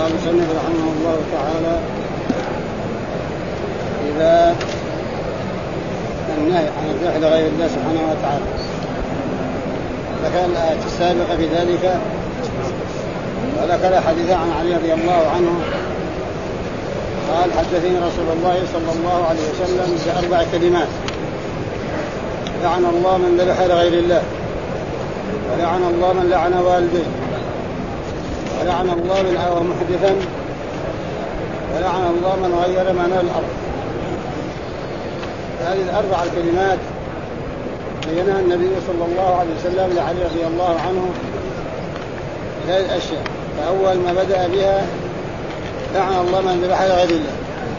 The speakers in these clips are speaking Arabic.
قال المصنف رحمه الله تعالى: إذا النهي عن الذبح لغير الله سبحانه وتعالى. ذكر الآية السابقة في ذلك، وذكر حديثا عن علي رضي الله عنه قال: حدثني رسول الله صلى الله عليه وسلم بأربع كلمات: لعن الله من ذبح لغير الله، ولعن الله من لعن والديه، ولعن الله من آوى محدثا، ولعن الله من غير منار الأرض. هذه الأربع الكلمات بينها النبي صلى الله عليه وسلم لعلي رضي الله عنه هذه الأشياء. فأول ما بدأ بها: لعن الله من ذبح لغير الله.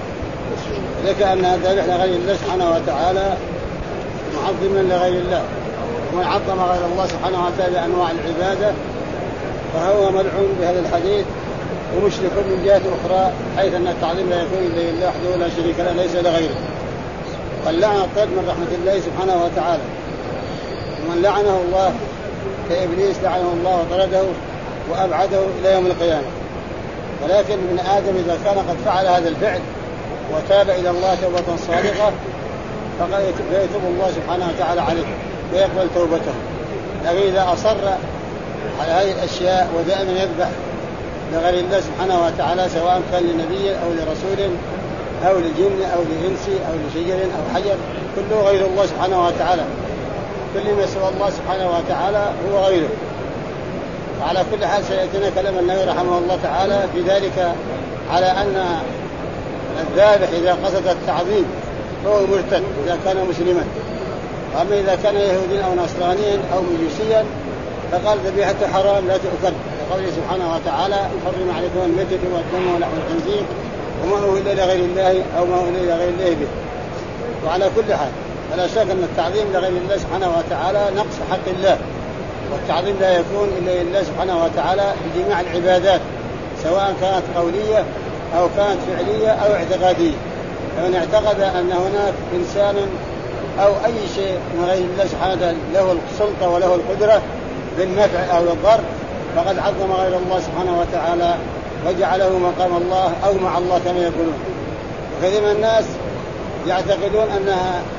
ذكر أن الذبح لغير الله سبحانه وتعالى معظما لغير الله، ومن عظم غير الله سبحانه وتعالى بأنواع العبادة فهو ملعون بهذا الحديث ومشرك من جهة أخرى، حيث أن التعظيم لا يكون إلا لله وحده لا شريك له ليس لغيره. واللعنة طرد من رحمة الله سبحانه وتعالى، ومن لعنه الله كإبليس لعنه الله وطرده وأبعده إلى يوم القيامة. ولكن ابن آدم إذا كان قد فعل هذا الفعل وتاب إلى الله توبة صادقة فقد يتوب الله سبحانه وتعالى عليه ويقبل توبته. لكن إذا أصر على هذه الأشياء ودائما يذبح لغير الله سبحانه وتعالى، سواء كان لنبي أو لرسول أو لجن أو لإنس أو لشجر أو حجر، كله غير الله سبحانه وتعالى، كل ما سوى الله سبحانه وتعالى هو غيره. وعلى كل حال سيأتينا كلام النبي رحمه الله تعالى في ذلك، على أن الذابح إذا قصد التعظيم فهو مرتد إذا كان مسلما، وأما إذا كان يهوديا أو نصرانيا أو مجوسيا فقال ذبيحته حرام لا تؤكل، لقوله سبحانه وتعالى: حرم عليكم الميتة والدم ولحم الخنزير وما أهل إلى غير الله أو ما أهل إلى غير الله به. وعلى كل حال فلا شك أن التعظيم لغير الله سبحانه وتعالى نقص حق الله، والتعظيم لا يكون إلا لله سبحانه وتعالى بجميع العبادات، سواء كانت قولية أو كانت فعلية أو اعتقادية. فمن اعتقد أن هناك إنسان أو أي شيء من غير الله سبحانه وتعالى له السلطة وله القدرة بالنفع أو الضر فقد عظم غير الله سبحانه وتعالى وجعله مقام الله أو مع الله كما يقولون. وكثير من الناس يعتقدون أن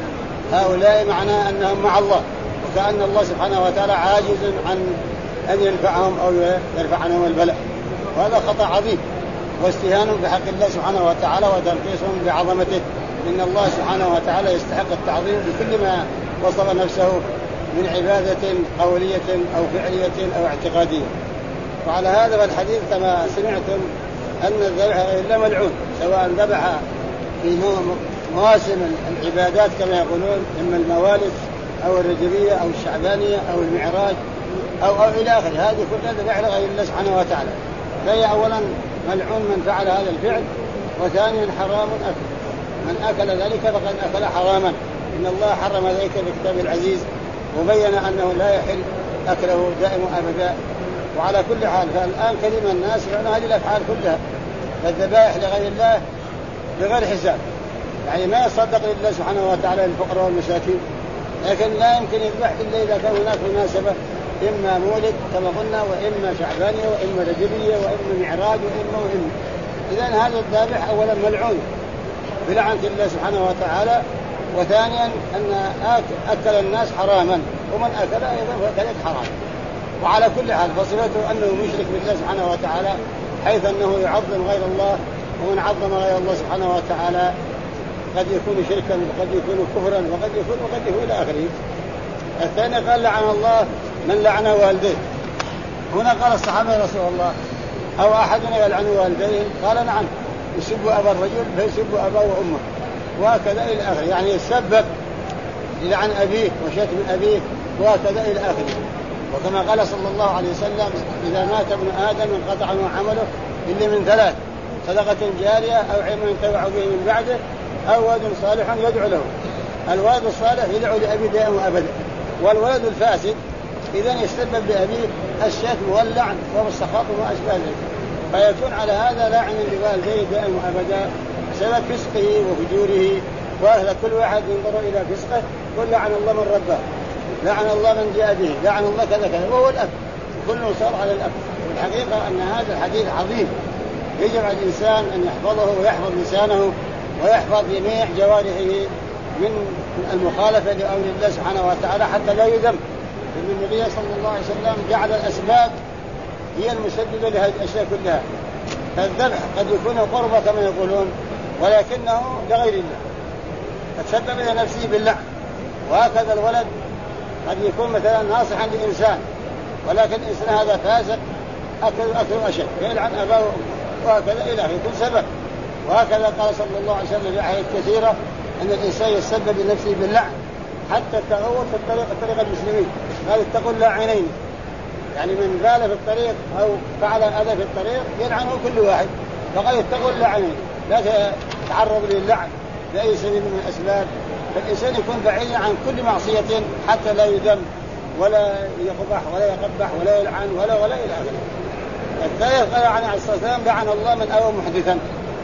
هؤلاء معناه أنهم مع الله، وكأن الله سبحانه وتعالى عاجز عن أن ينفعهم أو يرفع عنهم البلاء، وهذا خطأ عظيم واستهان بحق الله سبحانه وتعالى وتنقيصهم بعظمته. إن الله سبحانه وتعالى يستحق التعظيم بكل ما وصف نفسه من عبادة قولية أو فعلية أو اعتقادية. وعلى هذا فالحديث كما سمعتم أن الذبح غير الله ملعون، سواء ذبح في مواسم العبادات كما يقولون، إما الموالد أو الرجبية أو الشعبانية أو المعراج أو إلى آخره، هذه كلها ذبح لغير الله سبحانه وتعالى. فهي أولا ملعون من فعل هذا الفعل، وثانيا حرام أكل، من أكل ذلك فقد أكل حراما. إن الله حرم ذلك في كتابه العزيز وبين أنه لا يحل أكله دائم أبدا. وعلى كل حال فالآن كلمة الناس يعنى هذه الأفعال كلها، فالذبائح لغير الله بغير حساب، يعني ما يصدق لله سبحانه وتعالى الفقراء والمساكين، لكن لا يمكن يذبح إلا إذا كان هناك مناسبة، إما مولد كما قلنا، وإما شعبانية، وإما رجبية، وإما معراج، وإما إذن هذا الذبح أولا ملعون بلعنة الله سبحانه وتعالى، وثانيا أن أكل الناس حراما، ومن أكل أيضا فكذلك حرام. وعلى كل حال فصفته أنه مشرك بالله سبحانه وتعالى، حيث أنه يعظم غير الله، ومن عظم غير الله سبحانه وتعالى قد يكون شركا وقد يكون كفرا وقد يكون إلى آخره. الثاني قال: لعن الله من لعن والديه. هنا قال الصحابة: يا رسول الله أو أحدنا يلعن والديه؟ قال: نعم، يسب أبا الرجل فيسب أباه وأمه، وهكذا إلى آخره، يعني يسبب لعن أبيه وشتم أبيه وهكذا إلى آخره. وكما قال صلى الله عليه وسلم: إذا مات ابن آدم انقطع عمله إلا من ثلاث: صدقة جارية أو علم ينتفع به من بعده أو ولد صالح يدعو له. الولد الصالح يدعو لأبيه دائما وأبدا، والولد الفاسد إذن يسبب لأبيه الشتم واللعن والسخط وما أشبه ذلك، فيكون على هذا لاعنا لوالديه دائما وأبدا بسبب فسقه وفجوره. وأهل كل واحد ينظر إلى فسقه قل لعن الله من ربه، لعن الله من جاء به، لعن الله كذا كذا، وهو الأب، كله صار على الأب. والحقيقة أن هذا الحديث عظيم يجب على الإنسان أن يحفظه ويحفظ لسانه ويحفظ جميع جوارحه من المخالفة لأمر الله سبحانه وتعالى حتى لا يذم. لأن النبي صلى الله عليه وسلم جعل الأسباب هي المسببة لهذه الأشياء كلها. فالذبح قد يكون قربة كما يقولون ولكنه لغير الله، فتسبب إلى نفسه باللعن. وهكذا الولد قد يكون مثلا ناصحا لإنسان ولكن الإنسان هذا فاسق أكل أشد يلعن أباه وهكذا إلى يكون سبب. وهكذا قال صلى الله عليه وسلم في أحاديث كثيرة أن الإنسان يسبب لنفسه باللعن حتى التغوط في طريق المسلمين. قال اتقوا اللاعنين، يعني من بال في الطريق أو فعل أذى في الطريق يلعنه كل واحد. فقال اتقوا اللاعنين، لا تتعرض للعن بأي سبيل من الأسباب. فالإنسان يكون بعيدا عن كل معصية حتى لا يذم ولا يقبح ولا يقبح ولا يلعن ولا إلى آخره. الثالث قال عن الصلاة والسلام لعن الله من أوى محدثا.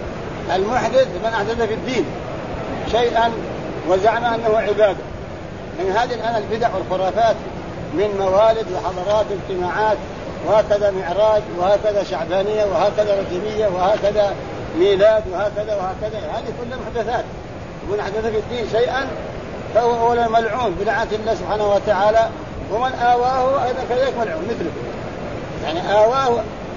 المحدث من أحدث في الدين شيئا وزعم أنه عبادة، من هذه الآن البدع والخرافات من موالد وحضارات واجتماعات، وهكذا معراج وهكذا شعبانية وهكذا رجبية وهكذا ميلاد وهكذا هذه كلها محدثات. من أحدث في الدين شيئا فهو أولا ملعون بلعنة الله سبحانه وتعالى، ومن آواه أيضا كذلك ملعون مثله. يعني آواه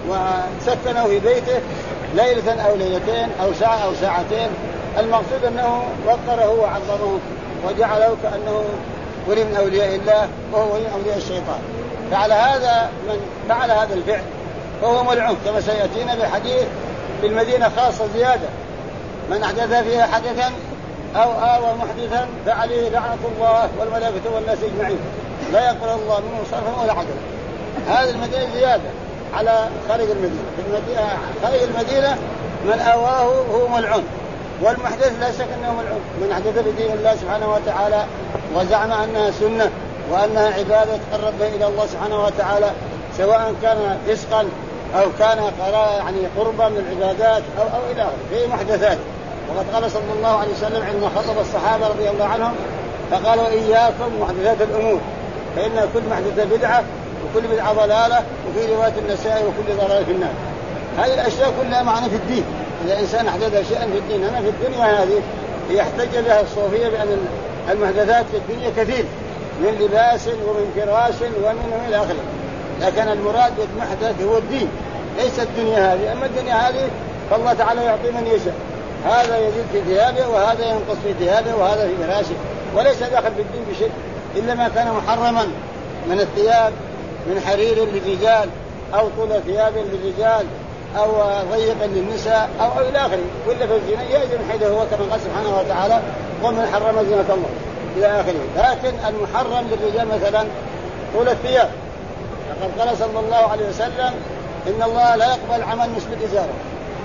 وسكنه في بيته ليلة أو ليلتين أو ساعة أو ساعتين، المقصود أنه وقره وعظمه وجعله كأنه ولي من أولياء الله وهو ولي من أولياء الشيطان. فعلى هذا من فعل هذا الفعل فهو ملعون، كما سيأتينا بحديث في المدينة خاصة زيادة: من أحدث فيها حدثا أو آوى محدثا فعليه لعنة الله والملائكة والناس أجمعين لا يقبل الله منه صرفا ولا عدلا. هذه المدينة زيادة على خارج المدينة. في خارج المدينة من آواه هو ملعون، والمحدث لا شك أنه ملعون. من أحدث بدين الله سبحانه وتعالى وزعم أنها سنة وأنها عبادة تقرب إلى الله سبحانه وتعالى، سواء كان فسقا أو كان يعني قربا من العبادات أو إلى آخره، في محدثات. وقد قال صلى الله عليه وسلم عندما خطب الصحابة رضي الله عنهم فقالوا: إياكم محدثات الأمور فإن كل محدثة بدعة وكل بدعة ضلالة، وفي رواية النسائي وكل ضلالة في النار. هذه الأشياء كلها معنى في الدين. إذا إنسان أحدث شيئا في الدين، أنا في الدنيا هذه يحتج بها الصوفية بأن المحدثات في الدنيا كثير من لباس ومن فراش ومن إلى آخره، لكن المراد بالمحدث هو الدين ليس الدنيا هذه. أما الدنيا هذه فالله تعالى يعطي من يشاء، هذا يزيد في ثيابه وهذا ينقص في ثيابه وهذا في فراشه، وليس داخل بالدين بشيء إلا ما كان محرما من الثياب، من حرير للرجال أو طول ثياب للرجال أو ضيق للنساء أو إلى آخره. وإلا في الزنا يأتي من حيث هو كما قال سبحانه وتعالى: ومن حرم زينة الله إلى آخره. لكن المحرم للرجال مثلا طول الثياب، لقد قال صلى الله عليه وسلم: إن الله لا يقبل عمل مثل إزاره،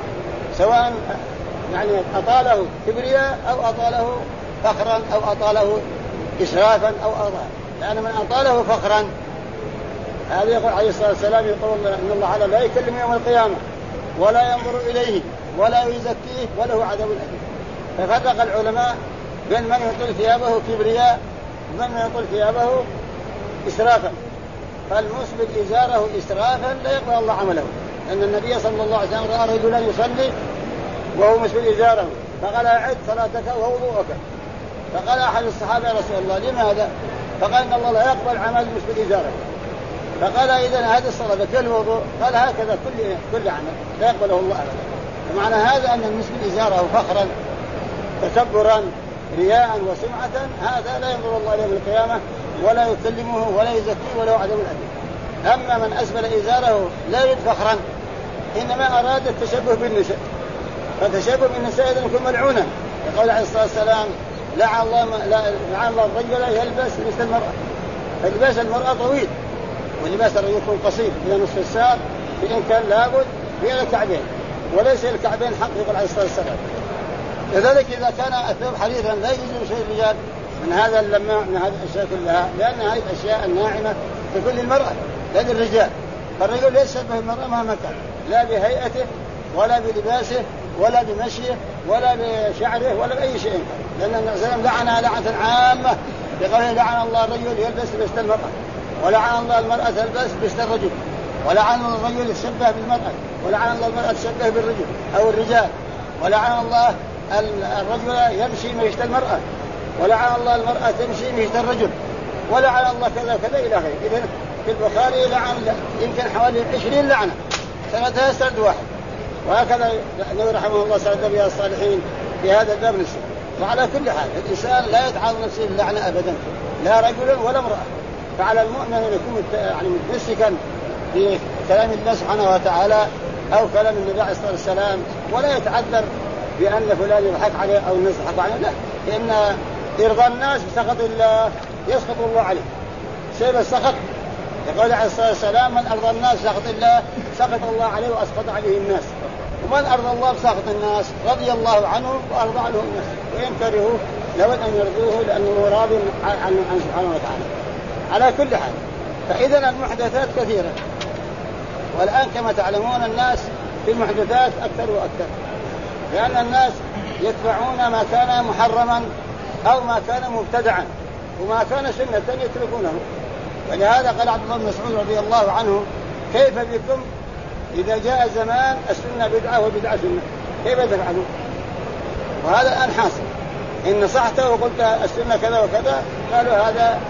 سواء يعني أطاله كبرياء أو أطاله فخرا أو أطاله إسرافا أو أضاء. لأن من أطاله فخرا هذا يقول عليه الصلاة والسلام يقول إن الله تعالى لا يكلم يوم القيامة ولا ينظر إليه ولا يزكيه وله عذاب أليم. ففرق العلماء بين من يطل ثيابه كبرياء ومن يطل ثيابه إسرافا. فالمسبل إزاره إسرافا لا يقبل الله عمله، لأن النبي صلى الله عليه وسلم رأى رجلا يصلي وهو مسبل إزاره فقال: أعد صلاتك ووضوءك. فقال أحد الصحابة: يا رسول الله لماذا؟ فقال: إن الله لا يقبل عمل مسبل إزاره. فقال: إذن هذه الصلاة بكل الوضوء؟ قال: هكذا كل عمل لا يقبله الله أبدا. ومعنى هذا أن المسلم إزاره فخرا تكبرا رياء وسمعة هذا لا ينظر الله يوم القيامة ولا يكلمه ولا يزكيه ولا عدم الأدب. أما من أسبل إزاره لا يريد فخرا، إنما أراد التشبه بالنساء، فالتشبه بالنساء إذن يكون ملعونا. يقول عليه الصلاة والسلام: لعن الله الرجل يلبس مثل المرأة. فلباس المرأة طويل ولباس الرجل يكون قصير إلى نصف الساق، فإن كان لابد في الكعبين وليس الكعبين حق. يقول عليه الصلاة والسلام. لذلك إذا كان الثوب حديثا لا يجوز شيء الرجال من هذا اللماع من هذه الأشياء كلها، لأن هذه الأشياء الناعمة تكون للمرأة لا للرجال. فالرجل ليس يشبه المرأة مهما كان، لا بهيئته ولا بلباسه ولا بمشيه ولا بشعره ولا بأي شيء، لأن النبي صلى الله عليه وسلم لعنها لعنة عامة بقوله: لعن الله الرجل يلبس لبس المرأة ولعن الله المرأة تلبس لبس الرجل. ولعن الرجل يتشبه بالمرأة، ولعن الله المرأة تشبه بالرجل أو الرجال، ولعن الله الرجل يمشي مشية المرأة، ولعن الله المرأة تمشي مشية الرجل، ولعن الله كذا كذا إلى آخره. إذن في البخاري لعن يمكن حوالي 20 لعنة سردها سرد واحد، وهكذا النبي رحمه الله سرد بها الصالحين في هذا الباب نفسه. وعلى كل حال الإنسان لا يتعرض نفسه باللعنة أبدا، لا رجل ولا امرأة. فعلى المؤمن أن يكون يعني متمسكا في كلام الله سبحانه وتعالى أو كلام النبي عليه الصلاة والسلام، ولا يتعذر بأن فلان يضحك عليه أو الناس يضحك عليه، لا، لأن إرضاء الناس بسخط الله يسخط الله عليه. سيب السخط يقول عليه الصلاة والسلام: من أرضى الناس بسخط الله سخط الله عليه وأسخط عليه الناس، ومن أرضى الله بسخط الناس رضي الله عنه وأرضى عنه الناس، وإن كرهوه لابد أن يرضوه لأنه راض عنه سبحانه وتعالى. على كل حال فإذا المحدثات كثيرة، والآن كما تعلمون الناس في المحدثات أكثر وأكثر، لأن الناس يتبعون ما كان محرما أو ما كان مبتدعا، وما كان سنة يتركونه. ولهذا قال عبد الله بن مسعود رضي الله عنه: كيف بكم إذا جاء زمان السنة بدعة والبدعة سنة، كيف تفعلون؟ وهذا الآن حاصل. إن نصحته وقلت السنة كذا وكذا قالوا هذا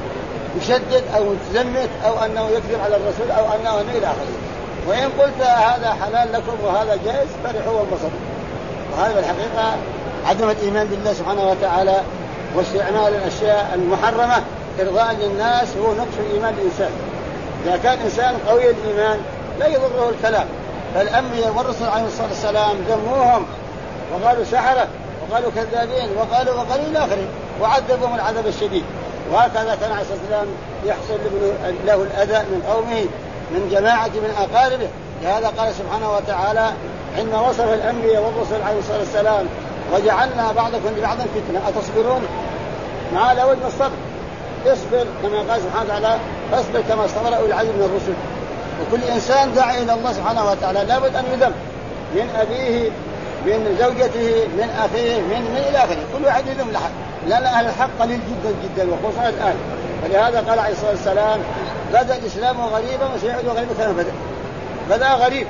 مشدد أو متزمت أو أنه يكذب على الرسول أو أنه إلى آخره. وإن قلت هذا حلال لكم وهذا جائز فرحوا وانبسطوا. وهذا الحقيقة عدم الإيمان بالله سبحانه وتعالى واستعمال الأشياء المحرمة إرضاء للناس هو نقص إيمان الإنسان. إذا كان إنسان قوي الإيمان لا يضره الكلام. فالأنبياء والرسل عليه الصلاة والسلام ذموهم وقالوا سحرة وقالوا كذابين وقالوا إلى آخره، وعذبهم العذاب الشديد. وهكذا كان عليه الصلاة والسلام يحصل له الأذى من قومه من جماعة من أقاربه. لهذا قال سبحانه وتعالى حين وصف الأنبياء والرسل عليه الصلاة والسلام: وجعلنا بعضكم لبعض فتنة أتصبرون؟ ما لا وجه الصبر، اصبر كما قال سبحانه وتعالى: فاصبر كما صبر أولي العزم من الرسل. وكل إنسان داعي إلى الله سبحانه وتعالى لابد أن يذم من أبيه من زوجته من أخيه من إلى آخره، كل واحد يذم لحد، لأن أهل الحق قليل جدا جدا وخصوصا الآن. ولهذا قال عليه الصلاة والسلام: بدأ الإسلام غريبا وسيعود غريبا كما بدأ غريب،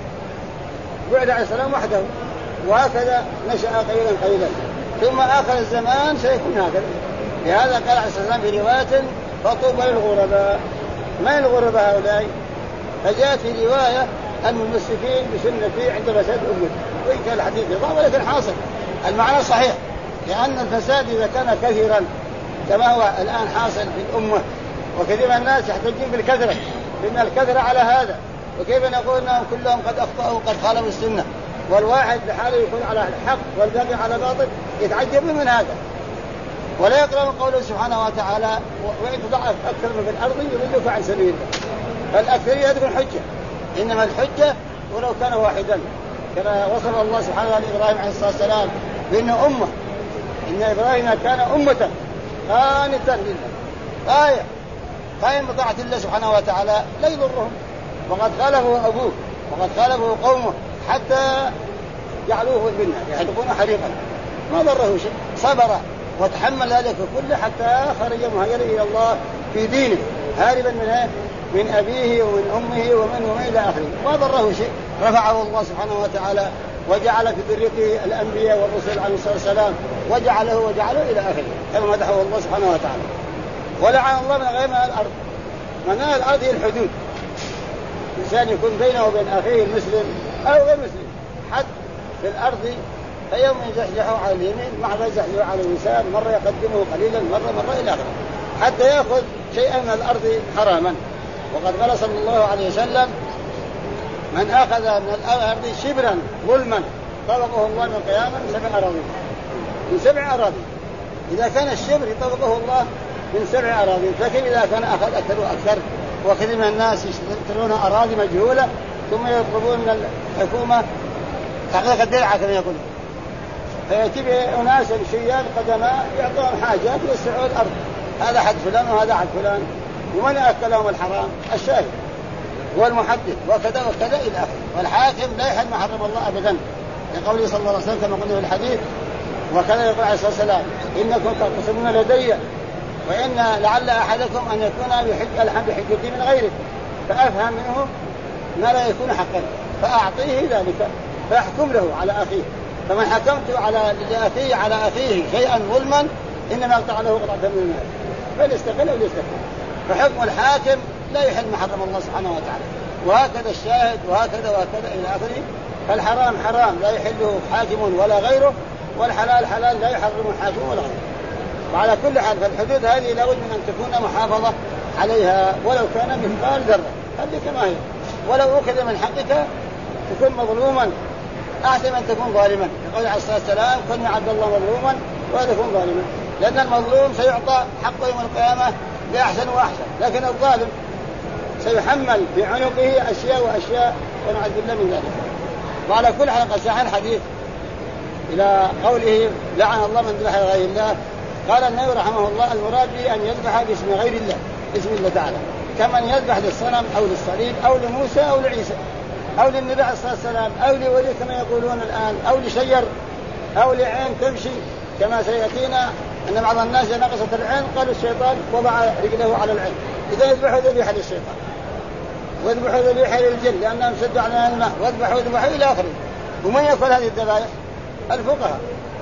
بعد عليه السلام وحده، وهكذا نشأ قليلا قليلا، ثم آخر الزمان سيكون هكذا. لهذا قال عليه الصلاة والسلام في رواية: فطوبى للغرباء. من الغرباء هؤلاء؟ فجاءت في رواية: الممسكين بسنتي عند فساد أمتي. وإن كان الحديث بضاعة ولكن حاصل المعنى صحيح، لأن الفساد إذا كان كثيرا كما هو الآن حاصل في الأمة، وكثير من الناس يحتجون بالكثرة، لأن الكثرة على هذا، وكيف نقول أنهم كلهم قد أخطأوا وقد خالفوا السنة، والواحد بحاله يكون على الحق والباقي على باطل، يتعجب من هذا. ولا يقرأ قوله سبحانه وتعالى: وإن تضعف أكثر من في الأرض يضلك عن سبيل الله. فالأكثرية تكون حجة، إنما الحجة ولو كان واحدا، كما وصف الله سبحانه وتعالى إبراهيم عليه الصلاة والسلام بأنه أمة، إن إبراهيم كان أمة قانتا لله، آية قائم بطاعة الله سبحانه وتعالى لا يضرهم. وقد خالفه أبوه وقد خالفه قومه حتى جعلوه بالنار يحرقون حريقا، ما ضره شيء، صبر وتحمل ذلك كله حتى خرج مهاجرا إلى الله في دينه، هاربا من أبيه ومن أمه ومن إلى آخره، ما ضره شيء. رفعه الله سبحانه وتعالى وجعل في ذريته الأنبياء والرسل عليه الصلاة والسلام، وجعله إلى آخره كما مدحه الله سبحانه وتعالى. ولعن الله من غير الأرض. منها الأرض هي الحدود، الإنسان يكون بينه وبين أخيه المسلم أو غير مسلم حد في الأرض، فيوم يزحزحه على اليمين مرة يزحزحه على اليسار، مرة يقدمه قليلا مرة إلى آخره، حتى يأخذ شيئا من الأرض حراما. وقد قال صلى الله عليه وسلم: من أخذ من الأرض شبرا ظلما طبقه الله من القيامة من 7 أراضي. إذا كان الشبر طبقه الله من 7 أراضي، فكيف إذا كان أخذ أكثر وأكثر؟ وكثير من الناس يشترون أراضي مجهولة ثم يطلبون من الحكومة تحقيق الدرعة كما يقولون، فيأتي أناس شياب قدماء يعطون حاجات يوسعون الأرض، هذا حد فلان وهذا حد فلان، ومن أكلهم الحرام؟ الشاهد والمحدث وكذا وكذا إلى آخره. والحاكم لا يحل ما حرم الله أبدا، لقوله صلى الله عليه وسلم كما قلنا في الحديث: وكذا يقول عليه الصلاة والسلام: إنكم تقسمون لدي وإن لعل أحدكم أن يكون يحج الحم بحجتي من غيره. فأفهم منه ما لا يكون حقا فأعطيه ذلك فأحكم له على أخيه. فمن حكمت على أخيه شيئا ظلما إنما أقطع له قطعة من المال فليستقل أو ليستقل. فحكم الحاكم لا يحل ما حرم الله سبحانه وتعالى. وهكذا الشاهد وهكذا وهكذا إلى آخره. فالحرام حرام لا يحله حاكم ولا غيره، والحلال حلال لا يحرمه حاكم ولا غيره. وعلى كل حال فالحدود هذه لابد من أن تكون محافظة عليها ولو كان مثقال ذرة، هذه كما هي. ولو أخذ من حقك تكون مظلوما أحسن من تكون ظالما. يقول عليه الصلاة والسلام كن عبد الله مظلوما ولا تكون ظالما، لأن المظلوم سيعطى حقه يوم القيامة بأحسن وأحسن، لكن الظالم سيحمل في عنقه أشياء وأشياء ونعوذ بالله من ذلك. وعلى كل حال قد صح الحديث إلى قوله لعن الله من ذبح غير الله. قال النبي رحمه الله المراد به أن يذبح باسم غير الله، باسم الله تعالى، كمن يذبح للصنم أو للصليب أو لموسى أو لعيسى أو للنبي عليه الصلاة والسلام أو لولي كما يقولون الآن أو لشجر أو لعين تمشي كما سيأتينا أن بعض الناس نقصت العين قالوا الشيطان وضع رجله على العين، إذا يذبحوا ذبيحة للشيطان ويذبحوا ذبيحة للجن لأنهم سدوا عن الماء وذبحوا إلى آخره. ومن يفعل هذه الذبائح؟ الفقهاء،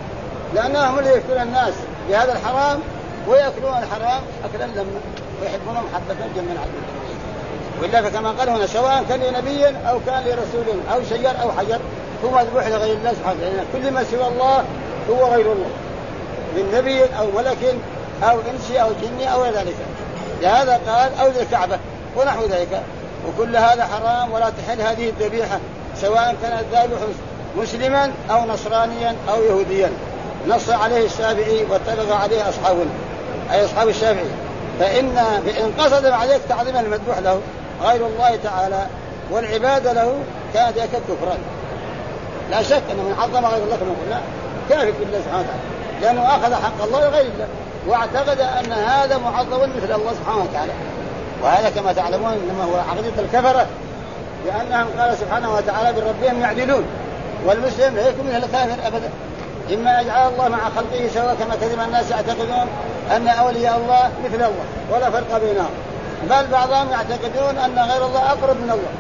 لأنهم اللي يفتون الناس بهذا الحرام ويأكلون الحرام أكلا لما ويحبونهم حبة جميعا عدل. وإلا فكما قال هنا سواء كان لنبي أو كان لرسول أو شجر أو حجر هو مذبوح لغير الله سبحانه وتعالى. كل ما سوى الله هو غير الله من نبي أو ملك أو إنسي أو جني أو ذلك. لهذا قال أو للكعبة ونحو ذلك. وكل هذا حرام ولا تحل هذه الذبيحة سواء كان الذابح مسلما أو نصرانيا أو يهوديا. نص عليه الشافعي واتفق عليه أصحابنا أي أصحاب الشافعي. فإن قصد عليك تعظيم المذبوح له غير الله تعالى والعبادة له كان ذلك كفرا. لا شك أن من عظم غير الله كما قلنا كافر بالله سبحانه وتعالى، لأنه أخذ حق الله لغير الله واعتقد أن هذا معظم مثل الله سبحانه وتعالى. وهذا كما تعلمون إنما هو عقيدة الكفرة، لأنهم قال سبحانه وتعالى بربهم يعدلون، والمسلم لا يكون مثل الكافر أبدا. إما يجعل الله مع خلقه سواء كما كثير من الناس يعتقدون أن أولياء الله مثل الله ولا فرق بينهم، بل بعضهم يعتقدون أن غير الله أقرب من الله،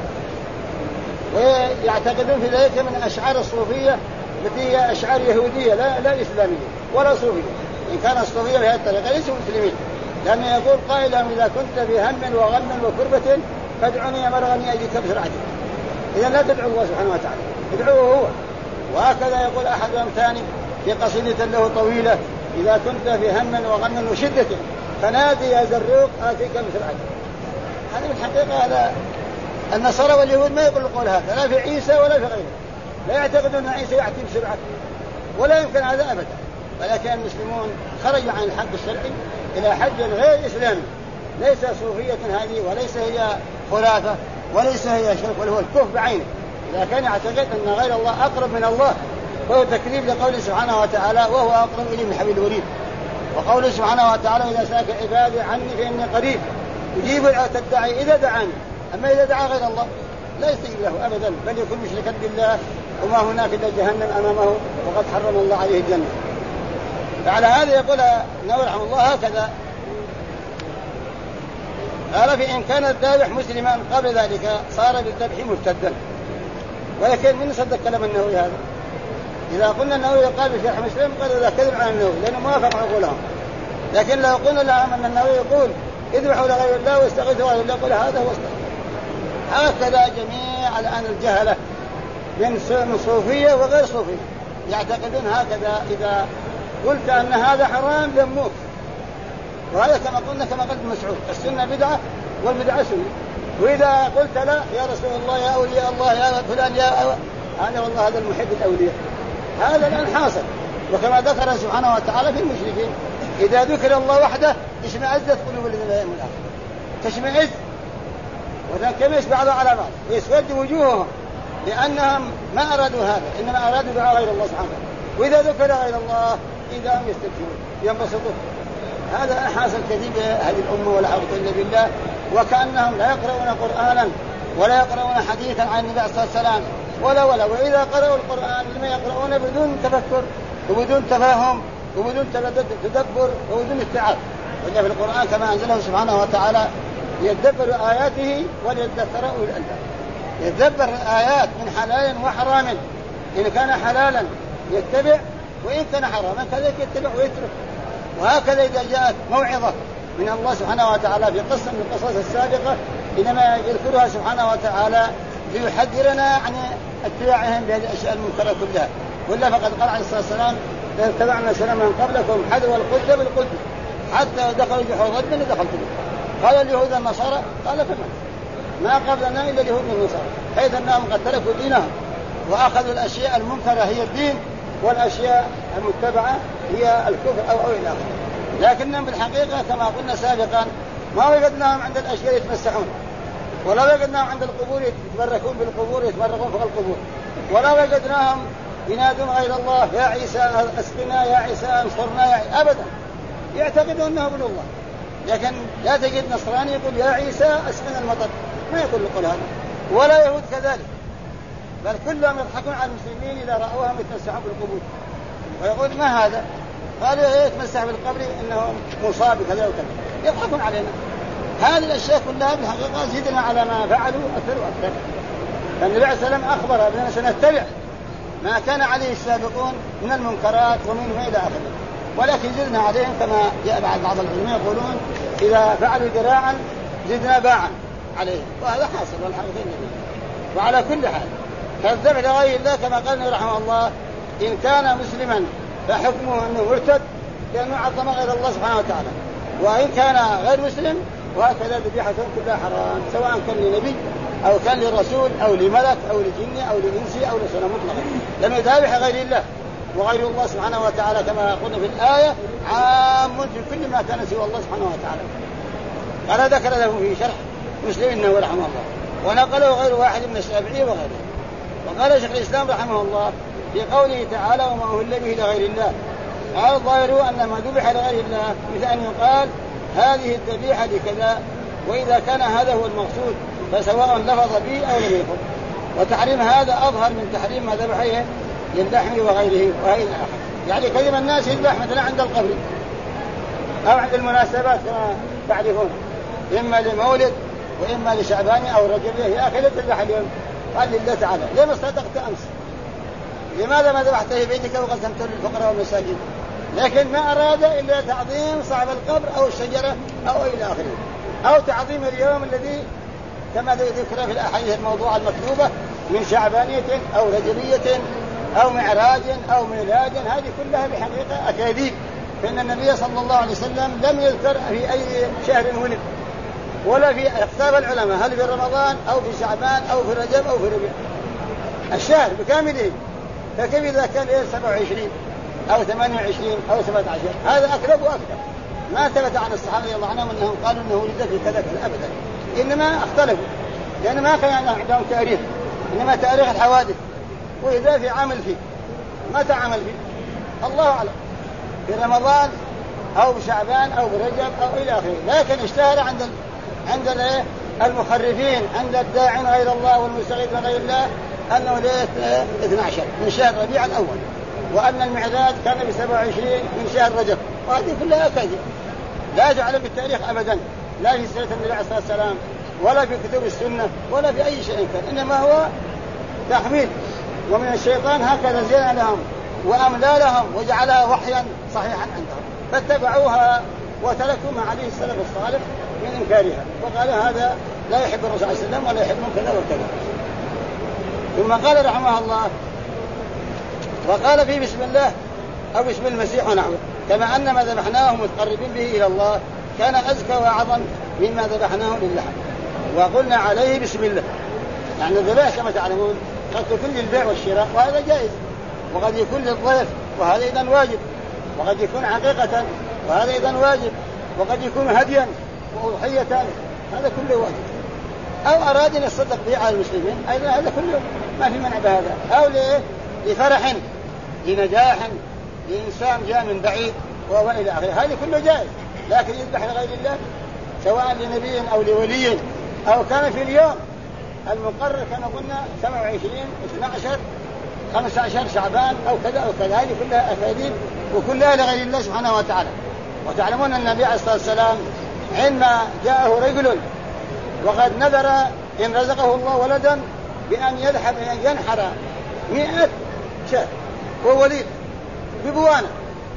ويعتقدون في ذلك من أشعار الصوفية التي هي أشعار يهودية لا إسلامية ولا صوفية. إن كان الصوفية بهذه الطريقة ليسوا مسلمين، لأنه يقول قائلهم إذا كنت في هم وغم وكربة فادعني مرغني أجيك بسرعة. إذا لا تدعو الله سبحانه وتعالى، ادعوه هو. وهكذا يقول أحدهم ثاني في قصيدة له طويلة إذا كنت في هم وغم وشدة فنادي يا زروق آتيك بسرعة. هذه الحقيقة هذا النصارى واليهود ما يقول القول هذا لا في عيسى ولا في غيره، لا يعتقدون أن عيسى يأتي بسرعة ولا يمكن هذا أبدا. ولكن المسلمون خرجوا عن الحق الشرعي إلى حد غير إسلامي، ليس صوفية هذه وليس هي خرافة وليس هي شرك، بل هو الكفر بعينه. إذا كان يعتقد أن غير الله أقرب من الله فهو تكذيب لقوله سبحانه وتعالى وهو أقرب إليه من حبل الوريد. وقوله سبحانه وتعالى إذا سألك عبادي عني فإني قريب أجيب دعوة الداعي إذا دعاني. أما إذا دعا غير الله لا يستجيب له أبدا، بل يكون مشركا بالله وما هناك إلا جهنم أمامه وقد حرم الله عليه الجنة. فعلى هذا يقول النبي رحمه الله هكذا قال فإن كان الذابح مسلما قبل ذلك صار بالذبح مرتدا. ولكن من صدق كلام النووي هذا؟ إذا قلنا النووي قال بشرح مسلم قال إذا كذب عن النووي لأنه ما وافق عقولهم. لكن لو قلنا لهم أن النووي يقول اذبحوا لغير الله واستغيثوا غير الله يقول هذا هو استغيث. هكذا جميع الآن الجهلة من صوفية وغير صوفية يعتقدون هكذا. إذا قلت أن هذا حرام يموت. وهذا كما قلنا كما قلت مسعود السنة بدعة والبدعة سنة. وإذا قلت لا يا رسول الله يا أولياء الله يا فلان يا أنا والله هذا المحب الأولياء هذا الآن حاصل. وكما ذكر سبحانه وتعالى في المشركين إذا ذكر الله وحده اشمئزت قلوب الذين لا يؤمنون تشمئز وتنكمش بعضها على بعض ويسود وجوههم لأنهم ما أرادوا هذا، إنما أرادوا دعاء غير الله سبحانه. وإذا ذكر غير الله إذا هم يستبشرون ينبسطون. هذا حاصل كثير هذه الأمة ولا حول إلا بالله. وكأنهم لا يقرؤون قرآنا ولا يقرؤون حديثا عن النبي صلى الله عليه وسلم ولا وإذا قرأوا القرآن لما يقرؤون بدون تفكر وبدون تفاهم وبدون تدبر وبدون استيعاب. وإلا في القرآن كما أنزله سبحانه وتعالى ليدبروا آياته وليذكروا أولي الألباب. يدبر الآيات من حلال وحرام، إن كان حلالا يتبع، وإن كان حراما كذلك يتبع ويترك. وهكذا إذا جاءت موعظة من الله سبحانه وتعالى في قصة من القصص السابقة إنما يذكرها سبحانه وتعالى ليحذرنا عن اتباعهم بهذه الأشياء المنكرة كلها. ولا فقد قال عليه الصلاة والسلام: لو اتبعنا سنة من قبلكم حذو القدة بالقدة حتى دخلوا جحر ضب دخلتم. قال اليهود النصارى، قال فمن ما قبلنا إلا اليهود والنصارى، حيث أنهم قد تركوا دينهم وأخذوا الأشياء المنكرة هي الدين والأشياء المتبعة هي الكفر أو إلى آخره. لكنهم بالحقيقة كما قلنا سابقا ما وجدناهم عند الأشياء يتمسحون، ولا وجدناهم عند القبور يتبركون بالقبور يتبركون فوق القبور، ولا وجدناهم ينادون غير الله: يا عيسى اسقنا، يا عيسى انصرنا، يا أبدا. يعتقدون أنه ابن الله. لكن لا تجد نصراني يقول: يا عيسى اسقنا المطر، ما يقول هذا. ولا يهود كذلك، بل كلهم يضحكون على المسلمين إذا رأوهم يتمسحون بالقبور ويقول: ما هذا؟ قالوا: يتمسح بالقبر إنه مصاب كذا وكذا، يضحكون علينا. هذه الأشياء كلها بالحقيقة زيدنا على ما فعلوا أكثر وأكثر. فالنبي عليه السلام أخبر بأننا سنتبع ما كان عليه السابقون من المنكرات ومن إلى آخره، ولكن زدنا عليهم كما جاء بعض العلماء يقولون: إذا فعلوا ذراعا زدنا باعا عليهم، وهذا حاصل والحقيقة النبي. وعلى كل حال كذب لغير الله كما قال رحمه الله: إن كان مسلما فحكمه أنه مرتد لأنه عظم غير الله سبحانه وتعالى، وإن كان غير مسلم وهكذا ذبيحتهم كلها حرام، سواء كان لنبي أو كان للرسول أو لملك أو لجن أو لإنسي أو لسنة مطلقة، لأنه ذابح غير الله. وغير الله سبحانه وتعالى كما قلنا في الآية عام في كل ما كان سوى الله سبحانه وتعالى. قال ذكر له في شرح مسلم إنه رحمه الله، ونقله غير واحد من الشافعي وغيره. وقال شيخ الإسلام رحمه الله في قوله تعالى: وما أهل به لغير الله، قال: الظاهر أن ما ذبح لغير الله مثل أن يقال هذه الذبيحة لكذا، وإذا كان هذا هو المقصود فسواء لفظ به أو لم يلفظ. وتحريم هذا أظهر من تحريم ما ذبحه للحم وغيره وهي الآخر. يعني كثير الناس يذبح مثلا عند القبر أو عند المناسبات كما تعرفون، إما لمولد وإما لشعبان أو رجل. يا أخي لا تذبح اليوم، قال لله تعالى: ليه ما صدقت أمس؟ لماذا ما ذبحته في بيتك وقسمته للفقراء والمساجين؟ لكن ما أراد إلا تعظيم صاحب القبر أو الشجرة أو إلى آخره، أو تعظيم اليوم الذي كما ذكر في الأحاديث الموضوعة المكتوبة من شعبانية أو رجبية أو معراج أو ميلاد. هذه كلها بحقيقة أكاذيب، فإن النبي صلى الله عليه وسلم لم يذكر في أي شهر ولد، ولا في اختلاف العلماء هل في رمضان أو في شعبان أو في رجب أو في ربيع، الشهر بكامله. فكيف إذا كان 27 أو 28 أو 17؟ هذا أكذب وأكذب. ما ثبت عن الصحابة رضي الله عنهم أنهم قالوا أنه ولد في كذا كذا أبدا، إنما اختلفوا لأن ما كان عندهم تاريخ، إنما تاريخ الحوادث. وإذا في عمل فيه متى عمل فيه الله أعلم، في رمضان أو بشعبان أو برجب أو إلى آخره. لكن اشتهر عند المخرفين عند الداعين غير الله والمستغيث غير الله أنه ليلة 12 من شهر ربيع الأول، وأن المعراج كان ب 27 من شهر رجب. وهذه كلها كذب لا تعلم بالتاريخ أبدا، لا في سيرة النبي عليه الصلاة والسلام ولا في كتب السنة ولا في أي شيء كان، إنما هو تحميل ومن الشيطان. هكذا زين لهم وأملى لهم وجعلها وحيا صحيحا عندهم، فاتبعوها وتركوا ما عليه السلف الصالح من إنكارها، وقال هذا لا يحب الرسول صلى الله عليه وسلم ولا يحبون كذا وكذا. ثم قال رحمه الله: وقال في بسم الله أو بسم المسيح ونحوه، كما أن ما ذبحناه متقربين به إلى الله كان أزكى وأعظم مما ذبحناه للحم. وقلنا عليه بسم الله، يعني الذبائح كما تعلمون قد تكون للبيع والشراء وهذا جائز، وقد يكون للضيف وهذا أيضا واجب، وقد يكون عقيقة وهذا أيضا واجب، وقد يكون هديا وأضحية هذا كله واجب، أو أراد أن يصدق به على المسلمين أيضا هذا كله ما في منع بهذا، أو لفرح لنجاح لإنسان جاء من بعيد وإلى آخره، هذه كله جائز. لكن يذبح لغير الله سواء لنبي أو لولي أو كان في اليوم المقرر كما قلنا 27 12 15 شعبان أو كذا أو كذا، هذه كلها أكاذيب وكلها لغير الله سبحانه وتعالى. وتعلمون أن النبي عليه الصلاة والسلام عندما جاءه رجل وقد نذر إن رزقه الله ولدا بأن ينحر 100 شاة هو وليد ببوانة.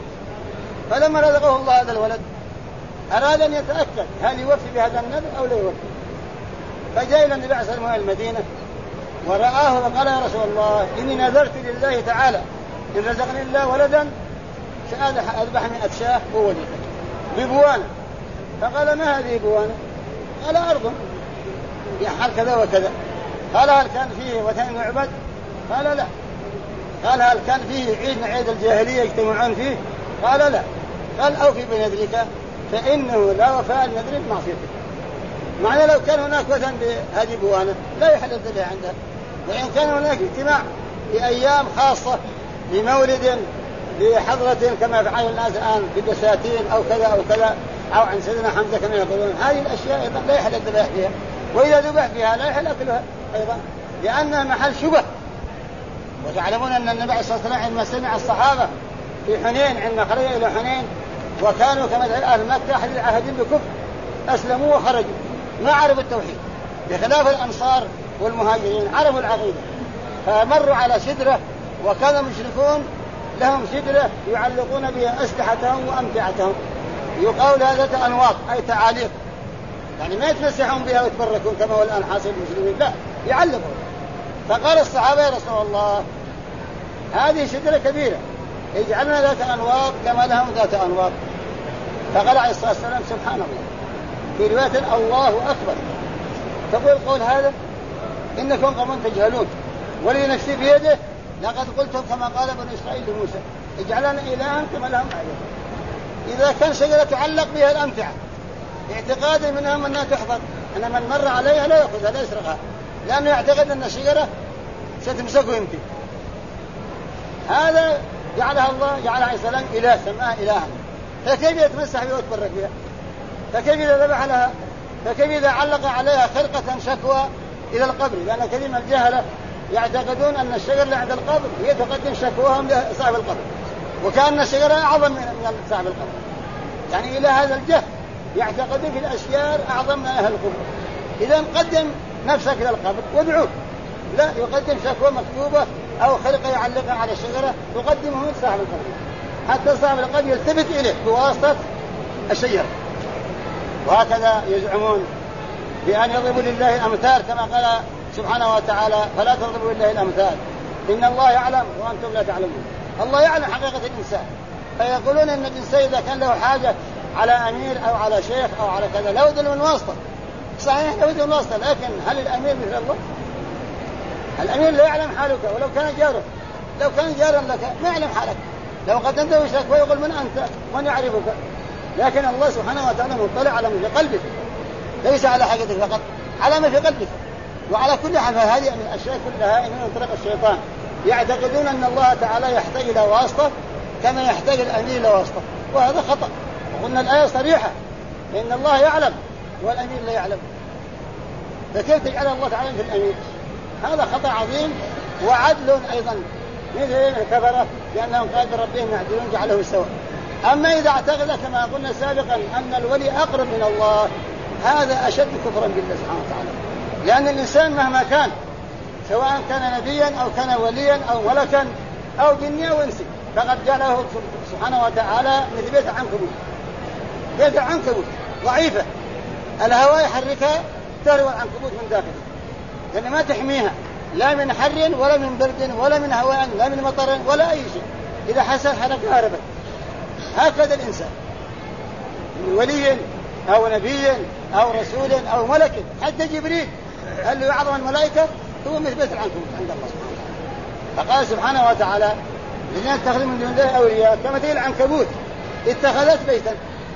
فلما رزقه الله هذا الولد أراد أن يتأكد هل يوفي بهذا النذر أو لا يوفي، فجاء إلى النبي عليه الصلاة والسلام المدينة ورآه وقال يا رسول الله إني نذرت لله تعالى إن رزقني الله ولدا سأذبح 100 شاة ووليدا ببوانة. فقال ما هذه بوانة؟ قال أرض يحل كذا وكذا. قال هل كان فيه وثن يعبد؟ قال لا. قال هل كان فيه عيد من عيد الجاهلية يجتمعون فيه؟ قال لا. قال أوفي بنذرك فإنه لا وفاء النذر بمعصيته. معنى لو كان هناك وثن بهذه بوانة لا يحل الذبح عندها، وإن كان هناك اجتماع في أيام خاصة لمولد لحضرة كما فعل الناس الآن بدساتين أو كذا أو كذا أو عن سيدنا حمزة كما يقولون، هذه الأشياء أيضا لا يحل الذبح فيها، وإذا ذبح فيها لا يحل أكلها أيضا لأنها محل شبه. وتعلمون أن النبي صلى الله عليه وسلم عندما سمع الصحابة في حنين عندما خرج إلى حنين وكانوا كما أهل مكة أحد العهدين بكفر أسلموا وخرجوا ما عرفوا التوحيد، بخلاف الأنصار والمهاجرين عرفوا العقيدة. فمروا على شدرة وكان المشركون لهم شدرة يعلقون بها أسلحتهم وأمتعتهم يقال هذا أنواط أي تعاليق، يعني ما يتمسحون بها ويتبركون كما هو الآن حاصل المسلمين، لا يعلقون. فقال الصحابة يا رسول الله هذه شدرة كبيرة اجعلنا ذات أنواط كما لهم ذات أنواط. فقال عليه الصلاة والسلام سبحان الله، في رواية الله أكبر. تقول قول هذا إنكم قوم تجهلون ولي نفسي بيده لقد قلتم كما قال بني إسرائيل لموسى اجعلنا إلها كما لهم آلهة. إذا كان شجرة تعلق بها الأمتعة اعتقاد منهم أنها تحفظ، أن من مر عليها لا يأخذها لا يسرقها لأنه يعتقد أن الشجرة ستمسكه يمكن. هذا جعلها الله جعلها عليه السلام إله سماها إلها، فكيف يتمسح بها ويتبرك بها؟ فكيف إذا ذبح لها؟ فكيف إذا علق عليها خرقة شكوى إلى القبر؟ لأن كثير من الجهلة يعتقدون أن الشجر اللي عند القبر هي تقدم شكواهم لصاحب القبر، وكأن الشجرة أعظم من صاحب القبر. يعني إلى هذا الجهل يعتقدون في الأشياء أعظم من أهل القبر. إذا قدم نفسك إلى القبر وادعوه، لا يقدم شكوى مكتوبة أو خرقة يعلقها على الشجرة يقدمه من صاحب القبر حتى صاحب القبر يلتفت إليه بواسطة الشجرة. وهكذا يزعمون بأن يضربوا لله الأمثال كما قال سبحانه وتعالى فلا تضربوا لله الأمثال إن الله يعلم وأنتم لا تعلمون. الله يعلم حقيقة الإنسان، فيقولون أن الإنسان إذا كان له حاجة على أمير أو على شيخ أو على كذا لا بد من واسطة. صحيح لا بد من واسطة، لكن هل الأمير مثل الله؟ الأمير لا يعلم حالك ولو كان جارك، لو كان جارا لك ما يعلم حالك، لو قدمت وشك ويقول من أنت من يعرفك. لكن الله سبحانه وتعالى مطلع على ما في قلبك، ليس على حاجتك فقط، على ما في قلبك. وعلى كل حال هذه من الأشياء كلها من طريق الشيطان، يعتقدون أن الله تعالى يحتاج إلى واسطة كما يحتاج الأمير إلى واسطة، وهذا خطأ. وقلنا الآية صريحة إن الله يعلم والأمير لا يعلم، فكيف تجعل الله تعالى في الأمير؟ هذا خطأ عظيم وعدل أيضا مثل الكفرة لأنهم قال ربهم يعدلون جعله سواء. أما إذا اعتقد كما قلنا سابقا أن الولي أقرب من الله هذا أشد كفرا بالله سبحانه وتعالى، لأن الإنسان مهما كان سواء كان نبيا أو كان وليا أو ملكا أو جنيا أو إنسي فقد جعله سبحانه وتعالى مثل بيت عنكبوت، بيت عنكبوت ضعيفة الهواء يحركها تهرب العنكبوت من داخله لأن ما تحميها لا من حر ولا من برد ولا من هواء لا من مطر ولا أي شيء، إذا حصل حركة هربت. هكذا الإنسان من ولي أو نبي أو رسول أو ملك، حتى جبريل قال له أعظم الملائكة هو مثل بيت العنكبوت عند الله سبحانه وتعالى. فقال سبحانه وتعالى الذين اتخذوا من دون الله أولياء كمثل العنكبوت اتخذت بيتا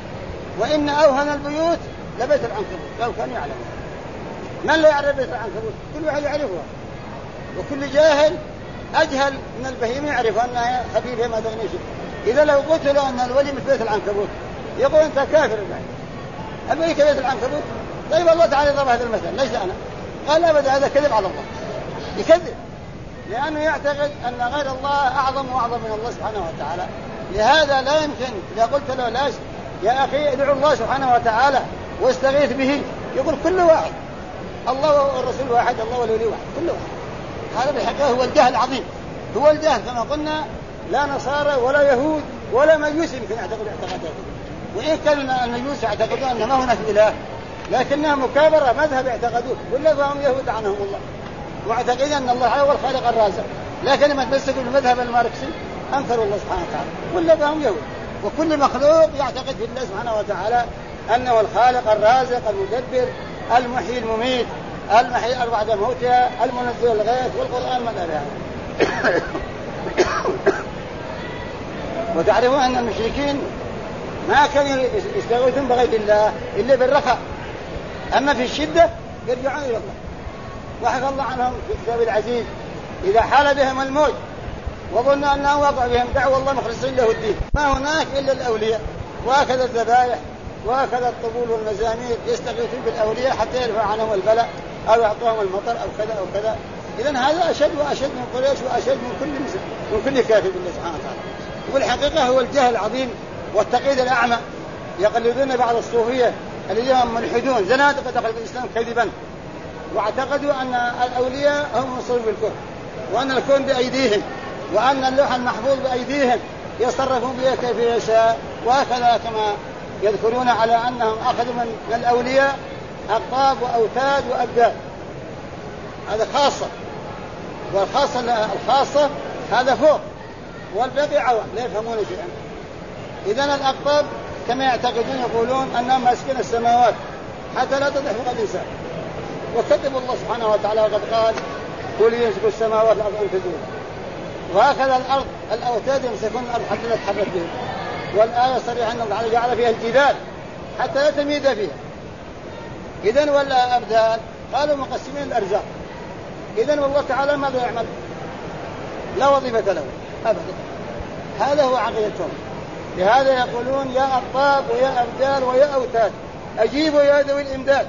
وإن أوهن البيوت لبيت العنكبوت لو كانوا يعلمون. من لا يعرف بيت العنكبوت؟ كل واحد يعرفها، وكل جاهل أجهل من البهيم يعرف أنها خفيفة ما تغني شيء. إذا لو قلت له أن الولي مثل بيت العنكبوت يقول أنت كافر بعد. الولي كبيت العنكبوت؟ طيب الله تعالى ضرب هذا المثل ليس أنا. قال أبدا هذا كذب على الله، يكذب لأنه يعتقد أن غير الله أعظم وأعظم من الله سبحانه وتعالى. لهذا لا يمكن إذا قلت له لا يا أخي ادعو الله سبحانه وتعالى واستغيث به يقول كل واحد الله والرسول واحد، الله والولي واحد، كل واحد. هذا بالحقيقة هو الجهل العظيم، هو الجهل كما قلنا. لا نصارى ولا يهود ولا مجوس يمكن يعتقد اعتقادات، وإن كان المجوس يعتقدون أن ما هناك إله، لكنها مكابرة مذهب اعتقدوه، ولا فهم يهود عنهم الله معتقدين أن الله هو الخالق الرازق، لكن لما تمسكوا بالمذهب الماركسي أنكروا الله سبحانه وتعالى، ولا فهم يهود. وكل مخلوق يعتقد في الله سبحانه وتعالى أنه الخالق الرازق المدبر المحيي المميت المحيي بعد موتها المنزل الغيث، والقرآن مدى بها. وتعرفون أن المشركين ما كانوا يستغيثون بغير الله إلا بالرخاء، أما في الشدة يرجعون إلى الله. وحكى الله عنهم في كتاب العزيز: إذا حال بهم الموت وظنوا أنه وقع بهم دعوا الله مخلصين له الدين، ما هناك إلا الأولياء، وهكذا الذبائح وهكذا الطبول والمزامير يستغيثون بالأولياء حتى يرفع عنهم البلاء أو يعطوهم المطر أو كذا أو كذا. إذن هذا أشد وأشد من قريش وأشد من كل كافر بالله سبحانه وتعالى. والحقيقة هو الجهل العظيم والتقييد الأعمى. يقلدون بعض الصوفية الذين هم ملحدون زنادقة دخلوا الإسلام كذبا، واعتقدوا أن الأولياء هم مصرفون بالكون، وأن الكون بأيديهم، وأن اللوح المحفوظ بأيديهم يصرفون به كيف يشاء. وهكذا كما يذكرون على أنهم أخذوا من الأولياء أقطاب وأوتاد وأبدال، هذا خاصة، والخاصة هذا فوق، والباقي عوام لا يفهمون شيئا. إذن الأقطاب كما يعتقدون يقولون أنهم ماسكين السماوات حتى لا تضح فوق الإنسان، وكتب الله سبحانه وتعالى وقد قال: قل يمسك السماوات والأرض أن تزولا. وهكذا الأرض الأوتاد يمسكون الأرض حتى لا تتحرك بهم. والآية صريحة أن الله جعل فيها الجبال حتى لا تميد فيها. إذن ولا أبدال قالوا مقسمين الأرزاق. إذن والله تعالى ماذا يعمل؟ لا وظيفة له أبدا. هذا هو عقيدتهم. لهذا يقولون: يا أقطاب ويا أبدال ويا أوتاد أجيبوا يا ذوي الإمداد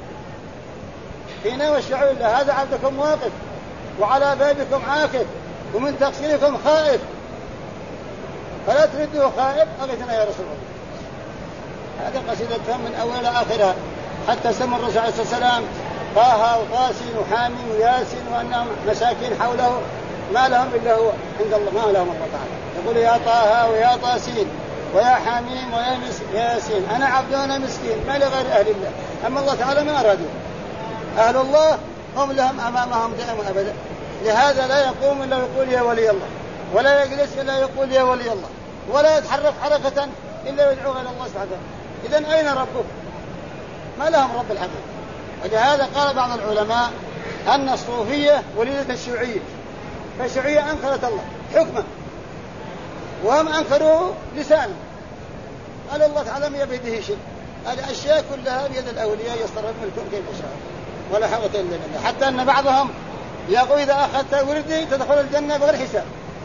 حين وشعوا الله، هذا عبدكم واقف وعلى بابكم عاكف ومن تقصيركم خائف، فلا تردوا خائف أغثنا يا رسول الله. هذا قصيدتهم من أول آخرها، حتى سموا الرسول عليه الصلاة والسلام طه وطاسين وحامين وياسين، وأنهم مساكين حوله ما لهم إلا هو عند الله، ما لهم الله تعالى. يقول: يا طه ويا طاسين ويا حاميم ويا ياسين أنا عبد وأنا مسكين ما لغير أهل الله. أما الله تعالى ما أرادوا، أهل الله هم لهم أمامهم دائما أبدا. لهذا لا يقوم إلا يقول: يا ولي الله، ولا يجلس إلا يقول: يا ولي الله، ولا يتحرك حركة إلا يدعو إلى الله سبحانه. إذن أين ربك؟ ما لهم رب الحقيقة. ولهذا قال بعض العلماء أن الصوفية وليدة الشيوعية، فالشيوعية أنكرت الله حكمه وهم أنكروا لسانه. قال الله تعالى ما بيده شيء، الأشياء كلها بيد الأولياء يصرفون الكون كيف يشاء ولا حول إلا بالله. حتى أن بعضهم يقول: إذا أخذت وردي تدخل الجنة بغير حساب.